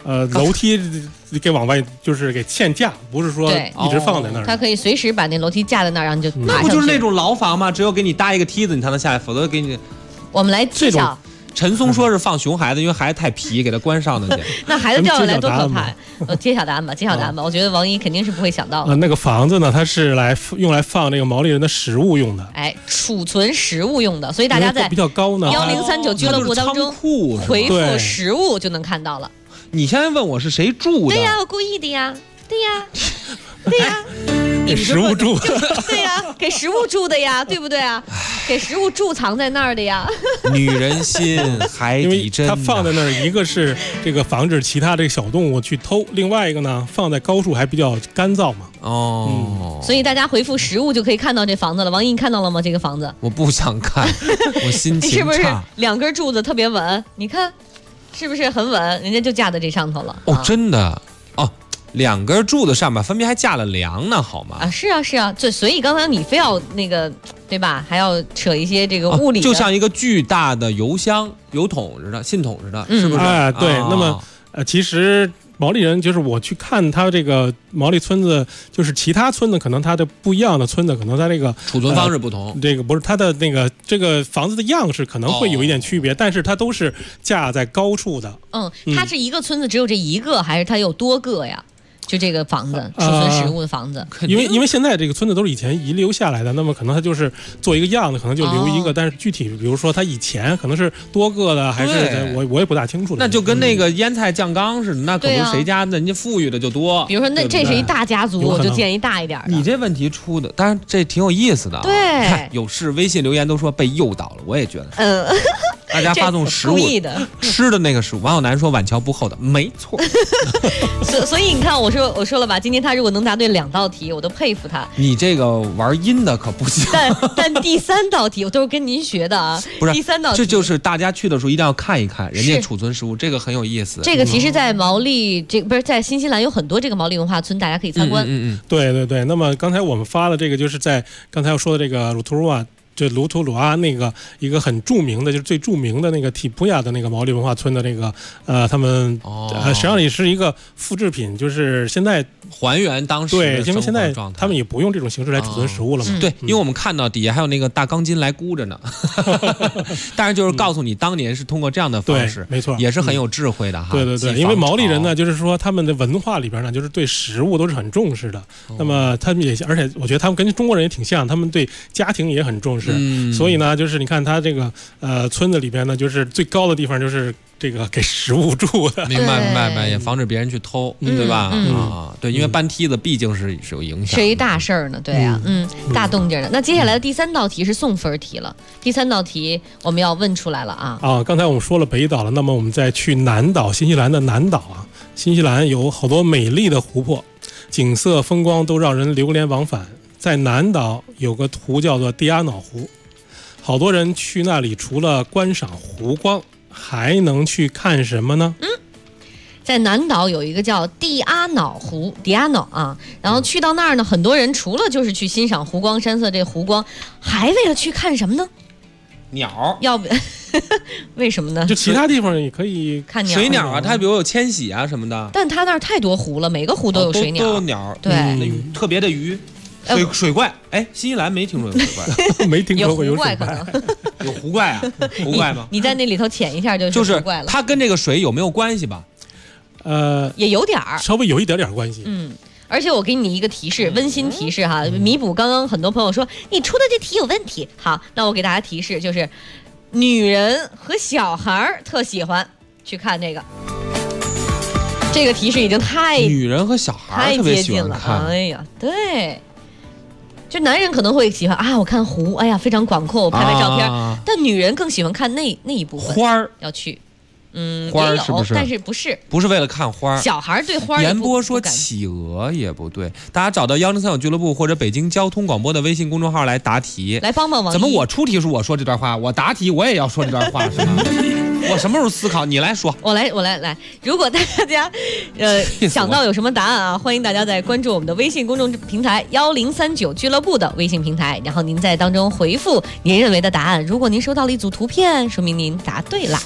楼梯给往外就是给嵌架，不是说一直放在那儿。 它可以随时把那楼梯架在那儿，然后你就爬上去。 那不就是那种牢房吗？只有给你搭一个梯子，你才能下来，否则给你。 我们来揭晓。 陈松说是放熊孩子，因为孩子太皮，给他关上的去。 那孩子掉下来多可怕！揭晓答案吧，揭晓答案吧。我觉得王一肯定是不会想到的。 那个房子呢，它是用来放那个毛利人的食物用的。 哎，储存食物用的，所以大家在比较高呢 1039俱乐部当中回复食物就能看到了。 你现在问我是谁住的？ 对呀，我故意的呀，对呀。对呀， 给食物住， 对呀，给食物住的呀，对不对啊？给食物贮藏在那儿的呀。 女人心，海底针。 它放在那儿，一个是这个防止其他这个小动物去偷，另外一个呢，放在高处还比较干燥嘛。 所以大家回复食物就可以看到这房子了。王毅，你看到了吗？这个房子？ 我不想看，我心情差。 是不是2根柱子特别稳？你看，是不是很稳？人家就架在这上头了。 哦，真的哦。2根柱子上面分别还架了梁呢，好吗？ 是啊，所以刚才你非要那个，对吧？还要扯一些这个物理的， 就像一个巨大的邮箱、邮筒似的、信筒似的，是不是？ 哎，对。那么其实毛利人就是我去看他这个毛利村子，就是其他村子可能它的不一样的村子，可能它这个储存方式不同。 这个不是它的那个这个房子的样式可能会有一点区别，但是它都是架在高处的。 它是一个村子只有这一个，还是它有多个呀？就这个房子，储存食物的房子， 因为现在这个村子都是以前遗留下来的，那么可能它就是做一个样子，可能就留一个，但是具体比如说它以前可能是多个的，还是我也不大清楚。 那就跟那个腌菜酱缸似的，那可能谁家的人家富裕的就多。 比如说这是一大家族，我就建一大一点的。 你这问题出的，当然这挺有意思的。 对， 有事微信留言都说被诱导了，我也觉得。大家发送食物吃的那个食物，王小楠说晚桥不厚的，没错。 所以你看，我说了吧，今天他如果能答对2道题，我都佩服他。 你这个玩阴的可不行。 但第3道题我都是跟您学的啊。 不是第3道题， 这就是大家去的时候一定要看一看人家储存食物，这个很有意思。 这个其实，在毛利不是在新西兰有很多这个毛利文化村，大家可以参观。 对。那么刚才我们发的这个，就是在刚才我说的这个鲁图鲁啊。这卢图鲁阿那个一个很著名的，就是最著名的那个提普亚的那个毛利文化村的那个他们实际上也是一个复制品，就是现在还原当时对，因为现在他们也不用这种形式来储存食物了嘛。 对，因为我们看到底下还有那个大钢筋来箍着呢，但是就是告诉你当年是通过这样的方式， 没错， 也是很有智慧的哈。 对，因为毛利人呢，就是说他们的文化里边呢，就是对食物都是很重视的。那么他们也，而且我觉得他们跟中国人也挺像，他们对家庭也很重视。所以呢，就是你看他这个村子里边呢，就是最高的地方就是这个给食物住的。 明白，也防止别人去偷，对吧？对，因为搬梯子毕竟是有影响， 是一大事儿呢。对啊，大动静的。那接下来的第3道题是送分题了。第3道题我们要问出来了啊！ 刚才我们说了北岛了，那么我们再去南岛，新西兰的南岛啊。新西兰有好多美丽的湖泊，景色风光都让人流连忘返。在南岛有个湖叫做蒂阿瑙湖，好多人去那里除了观赏湖光，还能去看什么呢？ 在南岛有一个叫蒂阿瑙湖，蒂阿瑙啊，然后去到那儿呢，很多人除了就是去欣赏湖光山色，这湖光，还为了去看什么呢？ 鸟。 要不为什么呢？ 就其他地方也可可以看鸟， 水鸟啊，它比如有迁徙啊什么的。 但它那儿太多湖了，每个湖都有水鸟， 都有鸟。 对， 特别的鱼。水怪，新西兰没听说有水怪， 没听说过有水怪， 有湖怪啊？湖怪吗？ 你在那里头潜一下就是湖怪了。 它跟这个水有没有关系吧？ 也有点儿， 稍微有一点关系。 而且我给你一个提示，温馨提示哈，弥补刚刚很多朋友说你出的这题有问题。好，那我给大家提示，就是女人和小孩特喜欢去看这个。这个提示已经女人和小孩特别喜欢看。 哎呀，对。就男人可能会喜欢我看湖，哎呀非常广阔，我拍照片。但女人更喜欢看那一部分花儿要去， 花儿是不是？ 但是不是为了看花儿。 小孩对花儿。 言波说企鹅也不对，大家找到1039俱乐部或者北京交通广播的微信公众号来答题， 来帮帮王一。 怎么我出题时我说这段话，我答题我也要说这段话是吗？我什么时候思考？你来说。 我来。如果大家想到有什么答案啊，欢迎大家在关注我们的微信公众平台1039俱乐部的微信平台，然后您在当中回复您认为的答案。如果您收到了一组图片，说明您答对了。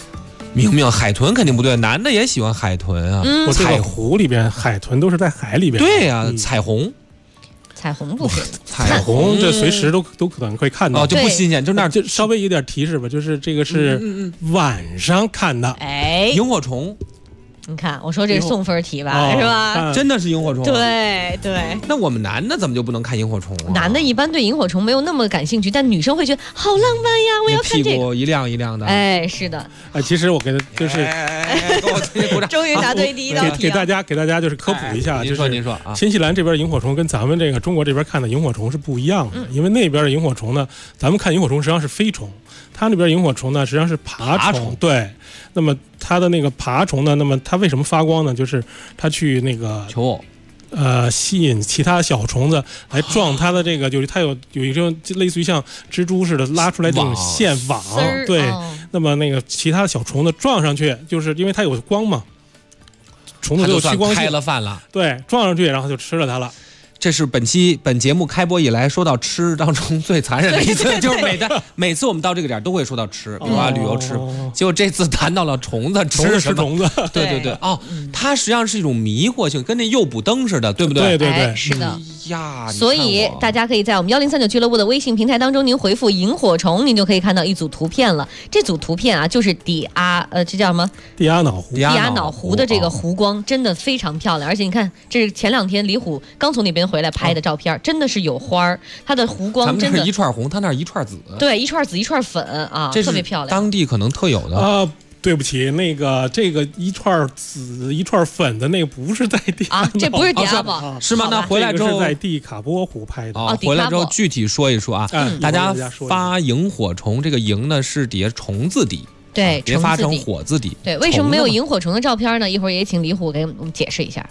明明海豚肯定不对，男的也喜欢海豚啊。 彩湖里边海豚都是在海里边。 对呀，彩虹。 彩虹不是， 彩虹这随时都可能会看到， 就不新鲜，就那就稍微有点提示吧，就是这个是晚上看的， 萤火虫。 你看，我说这是送分题吧，是吧？ 真的是萤火虫。 对。 那我们男的怎么就不能看萤火虫啊？ 男的一般对萤火虫没有那么感兴趣，但女生会觉得好浪漫呀，我要看这个。 屁股一亮一亮的。 哎，是的。 其实我给他就是， 终于答对第一道题给大家就是科普一下， 您说啊， 新西兰这边萤火虫跟咱们这个中国这边看的萤火虫是不一样的，因为那边的萤火虫呢，咱们看萤火虫实际上是飞虫，它那边萤火虫呢实际上是爬虫。对，那么它的那个爬虫呢，那么它为什么发光呢？就是它去那个求偶。 吸引其他小虫子来撞它的这个，就是它有一种类似于像蜘蛛似的拉出来这种线网，对。那么那个其他小虫子撞上去，就是因为它有光嘛，虫子都有趋光性， 开了饭了， 对，撞上去然后就吃了它了。 这是本节目开播以来说到吃当中最残忍的一次，就是每次我们到这个点都会说到吃，比如说旅游吃，结果这次谈到了虫子，吃虫子， 对它实际上是一种迷惑性，跟那诱捕灯似的，对不对？ 对， 是的呀。 所以大家可以在我们1039俱乐部的微信平台当中，您回复萤火虫，您就可以看到一组图片了。这组图片啊，就是这叫什么？ 蒂亚瑙湖。 蒂亚瑙湖的这个湖光真的非常漂亮，而且你看，这是前2天李虎刚从那边回来拍的照片，真的是有花儿，它的湖光真的。 咱们是一串红，它那一串紫。 对，一串紫一串粉啊，特别漂亮。 当地可能特有的对不起，这个一串紫一串粉的那个不是在蒂亚这不是蒂亚堡是吗？那回来之后是在蒂卡波湖拍的。 回来之后具体说一说啊，大家发萤火虫，这个萤呢是底下虫字底。 对， 别发成火字底。 对，为什么没有萤火虫的照片呢？一会儿也请李虎给我们解释一下。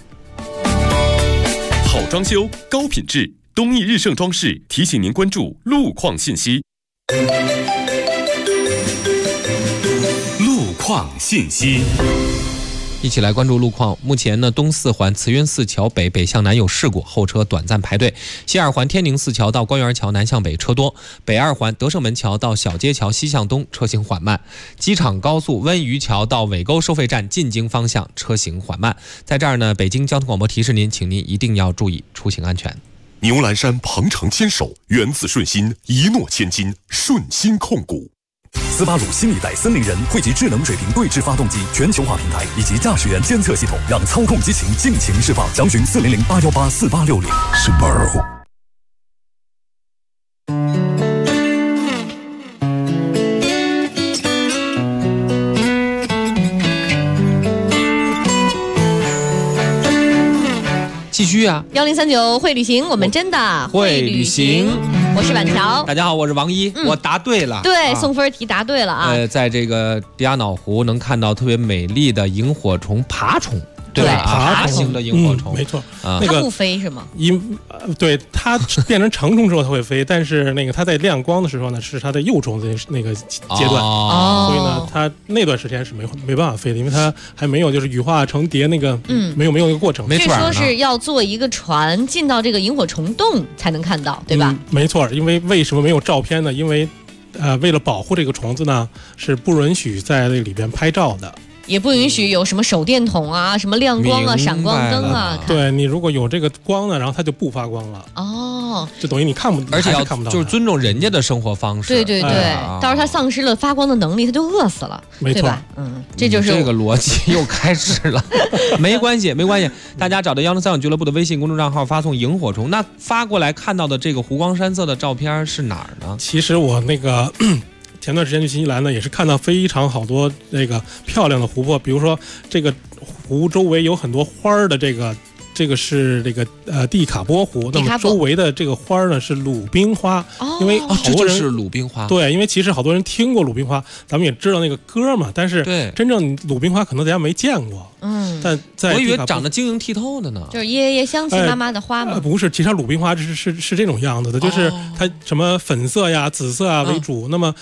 好装修，高品质，东义日盛装饰提醒您关注路况信息。路况信息。 一起来关注路况。目前呢，东4环慈云寺桥北向南有事故，后车短暂排队；西2环天宁寺桥到官园桥南向北车多；北2环德胜门桥到小街桥西向东车行缓慢；机场高速温榆桥到尾沟收费站进京方向车行缓慢。在这儿呢，北京交通广播提示您，请您一定要注意出行安全。 牛栏山鹏程牵手，源自顺心，一诺千金，顺心控股。 斯巴鲁新一代森林人汇集智能水平对置发动机、全球化平台以及驾驶员监测系统，让操控激情尽情释放。详询400-818-4860。Subaru。 继续啊 ！1039会旅行，我们真的会旅行。我是板桥， 大家好，我是王一，我答对了。 对，送分题答对了啊！ 在这个蒂亚瑙湖能看到特别美丽的萤火虫爬虫。对吧？爬行的萤火虫， 没错啊， 它不飞是吗？ 对，它变成成虫之后它会飞，但是那个它在亮光的时候呢，是它的幼虫的那个阶段，所以呢，它那段时间是没办法飞的，因为它还没有就是羽化成蝶那个，没有那个过程。 据说是要坐一个船进到这个萤火虫洞才能看到，对吧？ 没错，因为为什么没有照片呢？因为为了保护这个虫子呢，是不允许在那里边拍照的。 也不允许有什么手电筒啊、什么亮光啊、闪光灯啊。 对，你如果有这个光呢，然后它就不发光了。 哦， 就等于你看不， 而且要看不到， 就是尊重人家的生活方式。 对对对，到时候它丧失了发光的能力，它就饿死了， 没错。 这就是这个逻辑又开始了。没关系，没关系，大家找到1039俱乐部的微信公众账号，发送萤火虫。那发过来看到的这个湖光山色的照片是哪儿呢？ 其实我那个。前段时间去新西兰呢，也是看到非常好多那个漂亮的湖泊，比如说这个湖周围有很多花儿的这个是这个蒂卡波湖，那么周围的这个花呢是鲁冰花，因为好多人是鲁冰花， 对，因为其实好多人听过鲁冰花，咱们也知道那个歌嘛，但是真正鲁冰花可能大家没见过，但在我以为长得晶莹剔透的呢， 就是爷爷香气妈妈的花嘛， 不是，其实鲁冰花是这种样子的，就是它什么粉色呀、紫色啊为主，那么。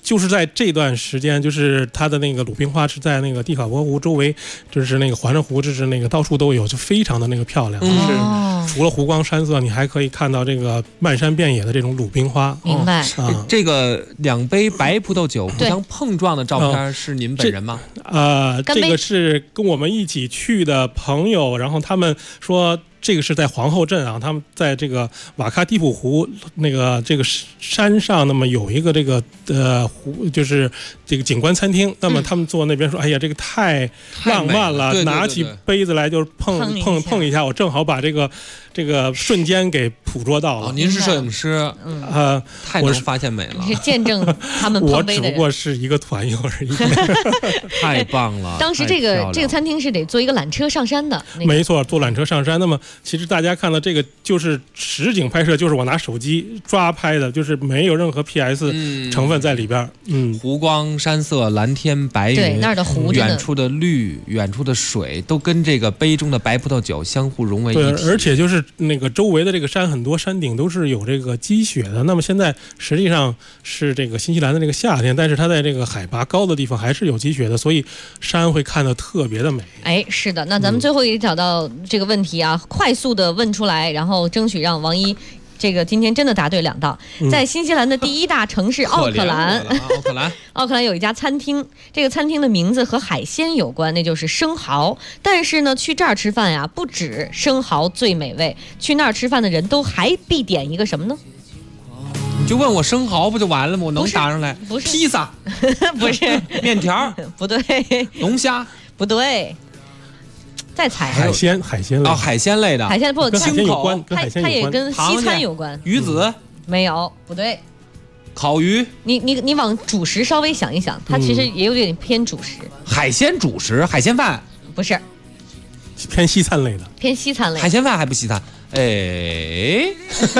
就是在这段时间，就是它的那个鲁冰花是在那个蒂卡波湖周围，就是那个环着湖，就是那个到处都有，就非常的那个漂亮。就是除了湖光山色，你还可以看到这个漫山遍野的这种鲁冰花。 明白这个2杯白葡萄酒互相碰撞的照片是您本人吗？ 这个是跟我们一起去的朋友，然后他们说。这个是在皇后镇啊，他们在这个瓦卡蒂普湖那个这个山上，那么有一个这个湖，就是这个景观餐厅。那么他们坐那边说：“哎呀，这个太浪漫了！”拿起杯子来就是碰一下，我正好把这个瞬间给捕捉到了。 您是摄影师，太能发现美了。 你是见证他们碰杯的人。 我只不过是一个团友而已。 太棒了！ 当时这个餐厅是得坐一个缆车上山的。 没错，坐缆车上山。那么其实大家看到这个就是实景拍摄，就是我拿手机抓拍的，就是没有任何 PS 成分在里边。 湖光山色、蓝天白云， 对那儿的湖， 远处的绿、远处的水，都跟这个杯中的白葡萄酒相互融为一体。 对，而且就是那个周围的这个山，很多山顶都是有这个积雪的。那么现在实际上是这个新西兰的这个夏天，但是它在这个海拔高的地方还是有积雪的，所以山会看得特别的美。 哎，是的，那咱们最后也找到这个问题啊，快速的问出来，然后争取让王一这个今天真的答对2道。在新西兰的第1大城市奥克兰，奥克兰有一家餐厅，这个餐厅的名字和海鲜有关，那就是生蚝。但是呢，去这儿吃饭呀，不止生蚝最美味，去那儿吃饭的人都还必点一个什么呢？ 你就问我生蚝不就完了吗？我能答上来？ 不是披萨， 不是面条， 不对， 龙虾， 不对。再猜海鲜类海鲜类的， 海鲜不跟海鲜有关， 它也跟西餐有关。 鱼子没有，不对。 烤鱼， 你往主食稍微想一想，它其实也有点偏主食。 海鲜主食，海鲜饭不是， 偏西餐类的。 偏西餐类， 海鲜饭还不西餐？哎，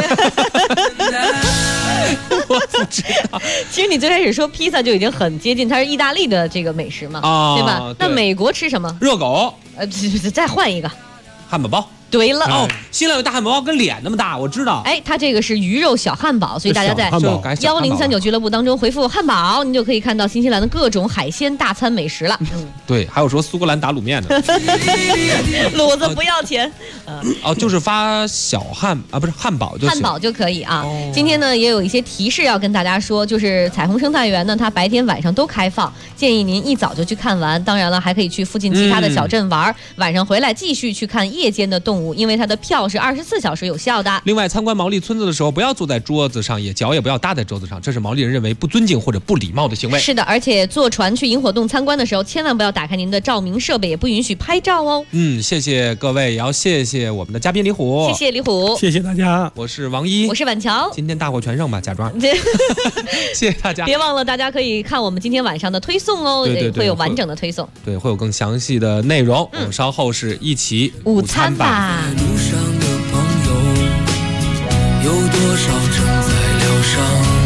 我不知道。 其实你最开始说披萨就已经很接近，它是意大利的这个美食嘛，对吧？那美国吃什么？ 热狗。 再换一个， 汉堡包。 对了哦，新来有大汉堡包跟脸那么大，我知道。 哎，它这个是鱼肉小汉堡，所以大家在1039俱乐部当中回复汉堡，你就可以看到新西兰的各种海鲜大餐美食了。 对，还有说苏格兰打卤面的， 卤子不要钱。 就是发小汉啊，不是汉堡就行， 汉堡就可以啊。今天呢也有一些提示要跟大家说，就是彩虹生态园呢，它白天晚上都开放，建议您一早就去看完。当然了，还可以去附近其他的小镇玩，晚上回来继续去看夜间的动物，因为它的票是24小时有效的。 另外，参观毛利村子的时候，不要坐在桌子上，脚也不要搭在桌子上，这是毛利人认为不尊敬或者不礼貌的行为。 是的，而且坐船去萤火洞参观的时候，千万不要打开您的照明设备，也不允许拍照哦。 谢谢各位，也要谢谢我们的嘉宾李虎， 谢谢李虎， 谢谢大家。 我是王一， 我是婉乔， 今天大获全胜吧，假装。谢谢大家， 别忘了大家可以看我们今天晚上的推送哦， 对， 会有完整的推送， 对，会有更详细的内容。我们稍后是一起午餐吧。 路上的朋友，有多少正在疗伤？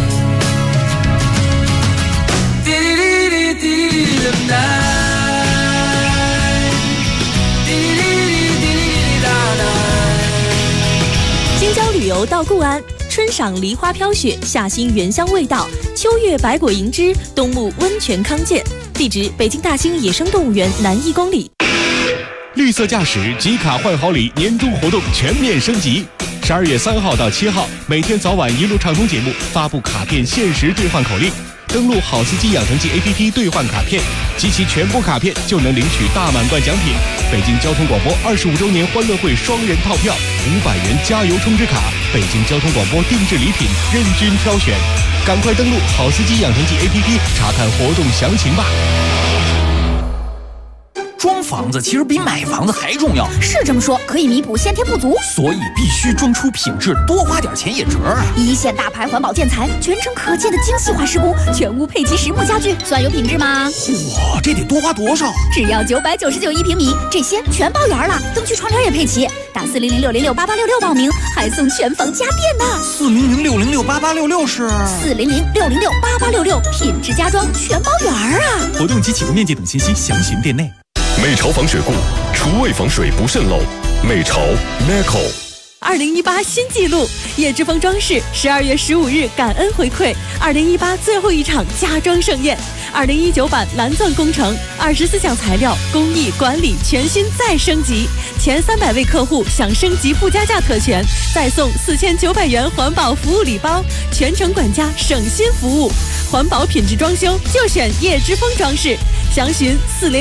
滴滴滴滴滴的京郊旅游到固安，春赏梨花飘雪，夏欣原香味道，秋月百果盈枝，冬沐温泉康健。地址：北京大兴野生动物园南1公里。 绿色驾驶集卡换好礼年终活动全面升级，12月3号到7号，每天早晚一路畅通节目发布卡片限时兑换口令，登录好司机养成记 APP 兑换卡片，集齐全部卡片就能领取大满贯奖品。北京交通广播25周年欢乐会双人套票，500元加油充值卡，北京交通广播定制礼品任君挑选，赶快登录好司机养成记 APP 查看活动详情吧。 装房子其实比买房子还重要， 是这么说，可以弥补先天不足， 所以必须装出品质，多花点钱也值啊！ 一线大牌环保建材，全程可见的精细化施工，全屋配齐实木家具，算有品质吗？ 嚯，这得多花多少？ 只要999一平米，这些全包圆了，灯具窗帘也配齐，打400-606-8866报名，还送全房家电呢。 400-606-8866是 400-606-8866，品质家装全包圆啊！ 活动及启动面积等信息详询店内。 美潮防水固，厨卫防水不渗漏。美潮 Meco。 2018新纪录，叶之峰装饰12月15日感恩回馈2018最后一场家装盛宴，2019版蓝钻工程24项材料工艺管理全新再升级，前300位客户享升级不加价特权，再送4900元环保服务礼包，全程管家省心服务，环保品质装修就选叶之峰装饰，详询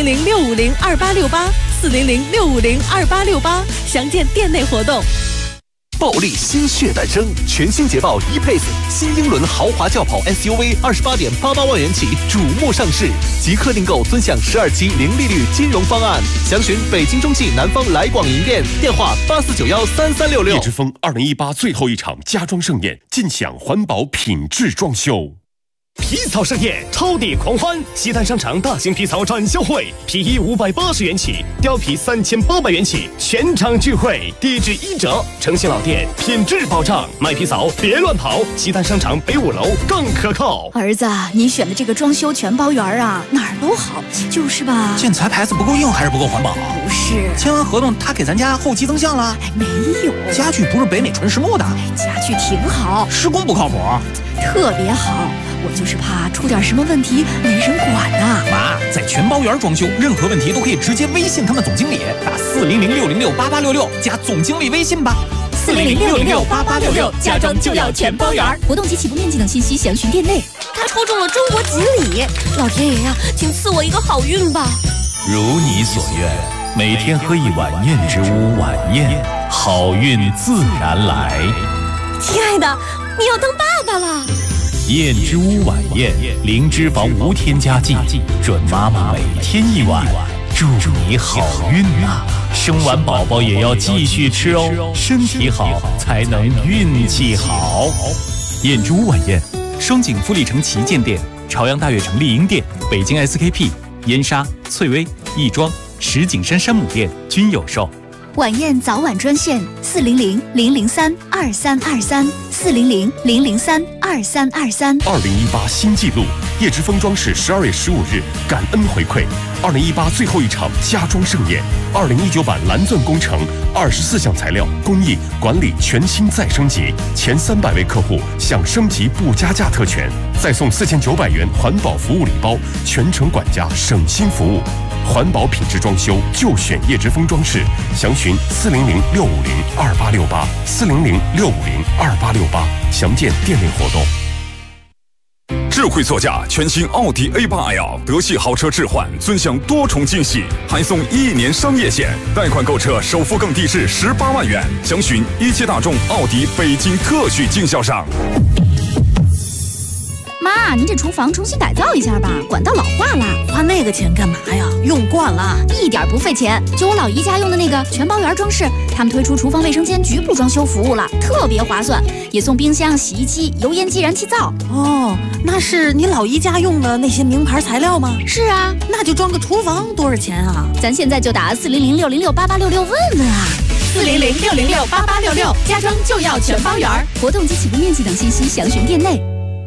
400-650-2868，400-650-2868，详见店内活动。 暴力新血诞生，全新捷豹 E-Pace 新英伦豪华轿跑 SUV 28.88万元起瞩目上市，即刻订购尊享12期零利率金融方案，详询北京中汽南方来广营店，电话84913366。 叶之峰2018最后一场家装盛宴，尽享环保品质装修。 皮草盛宴，超抵狂欢！西单商场大型皮草展销会，皮衣580元起，貂皮3800元起，全场聚会，低至1折。诚信老店，品质保障，买皮草别乱跑。西单商场北5楼更可靠。 儿子，你选的这个装修全包园啊，哪儿都好，就是吧？ 建材牌子不够硬，还是不够环保？ 不是， 签完合同，他给咱家后期增项了？ 没有， 家具不是北美纯实木的， 家具挺好， 施工不靠谱， 特别好。我就是怕出点什么问题没人管呐。 妈，在全包园装修，任何问题都可以直接微信他们总经理，打400-606-8866加总经理微信吧。 400-606-8866，家装就要全包园。活动及起步面积等信息详询店内。 他抽中了中国锦鲤，老天爷呀，请赐我一个好运吧！ 如你所愿，每天喝一碗燕之屋晚宴，好运自然来。 亲爱的，你要当爸爸了。 燕之屋晚宴，零脂肪无添加剂，准妈妈每天一碗，祝你好运啊！生完宝宝也要继续吃哦，身体好才能运气好。 燕之屋晚宴，双井富力城旗舰店、朝阳大悦城丽婴店、北京 SKP、燕莎、翠微、亦庄、石景山山姆店均有售。 晚宴早晚专线400-003-2323，400-003-2323。 2018新纪录，叶之峰装饰12月15日感恩回馈2018最后一场家装盛宴，2019版蓝钻工程24项材料工艺管理全新再升级，前300位客户享升级不加价特权，再送4900元环保服务礼包，全程管家省心服务。环保品质装修就选叶之峰装饰，详询400-650-2868，400-650-2868，详见店内活动。 智慧座驾全新奥迪A8L，德系豪车置换，尊享多重惊喜，还送1年商业险，贷款购车首付更低至18万元，详询一汽大众奥迪北京特许经销商。 妈，您这厨房重新改造一下吧，管道老化了。 花那个钱干嘛呀？用惯了， 一点不费钱。就我老姨家用的那个全包园装饰，他们推出厨房卫生间局部装修服务了，特别划算，也送冰箱、洗衣机、油烟机、燃气灶。 哦，那是你老姨家用的那些名牌材料吗？ 是啊， 那就装个厨房多少钱啊？ 咱现在就打400-606-8866问问啊。 400-606-8866，家装就要全包园。 活动及起步面积等信息详询店内。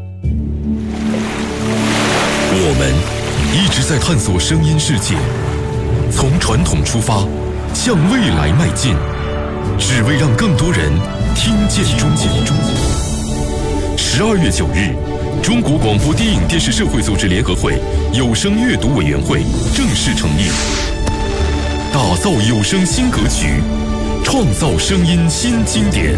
我们一直在探索声音世界，从传统出发，向未来迈进，只为让更多人听见中国。12月9日，中国广播电影电视社会组织联合会有声阅读委员会正式成立，打造有声新格局，创造声音新经典。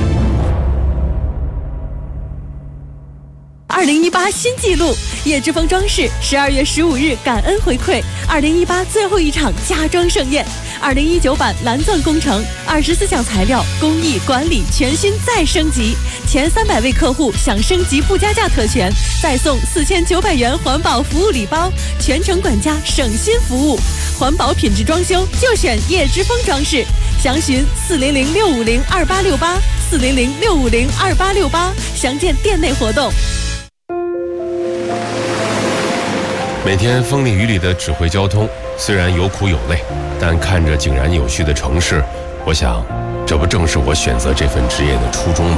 2018新纪录，叶之峰装饰12月15日感恩回馈2018最后一场家装盛宴，2019版蓝钻工程24项材料工艺管理全新再升级，前300位客户享升级不加价特权，再送4900元环保服务礼包，全程管家省心服务，环保品质装修就选叶之峰装饰，详询400-650-2868，400-650-2868，详见店内活动。 每天风里雨里的指挥交通，虽然有苦有累，但看着井然有序的城市，我想，这不正是我选择这份职业的初衷吗？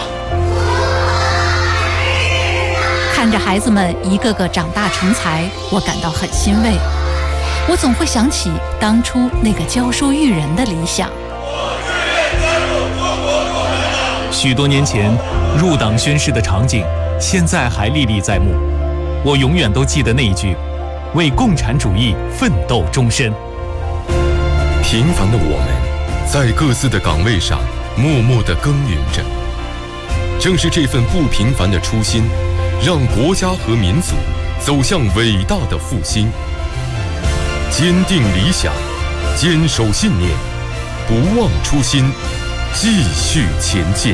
看着孩子们一个个长大成才，我感到很欣慰。我总会想起当初那个教书育人的理想。我志愿加入中国共产党。 许多年前入党宣誓的场景，现在还历历在目。我永远都记得那一句：为共产主义奋斗终身。 平凡的我们，在各自的岗位上默默地耕耘着。正是这份不平凡的初心，让国家和民族走向伟大的复兴。坚定理想，坚守信念，不忘初心，继续前进。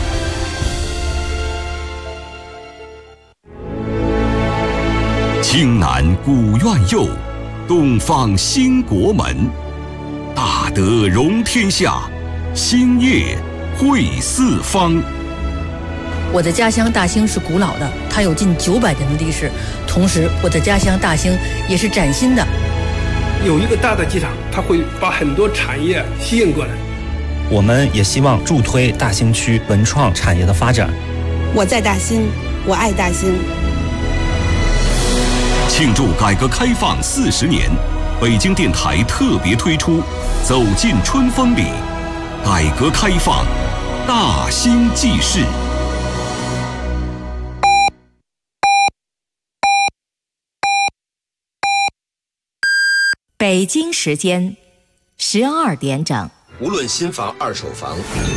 青南古院右，东方兴国门。大德容天下，兴业惠四方。 我的家乡大兴是古老的，它有近900年的历史。同时，我的家乡大兴也是崭新的。 有一个大的机场，它会把很多产业吸引过来。 我们也希望助推大兴区文创产业的发展。 我在大兴，我爱大兴。 庆祝改革开放40年，北京电台特别推出《走进春风里》，改革开放，大兴记事。 北京时间12点整。 无论新房、二手房，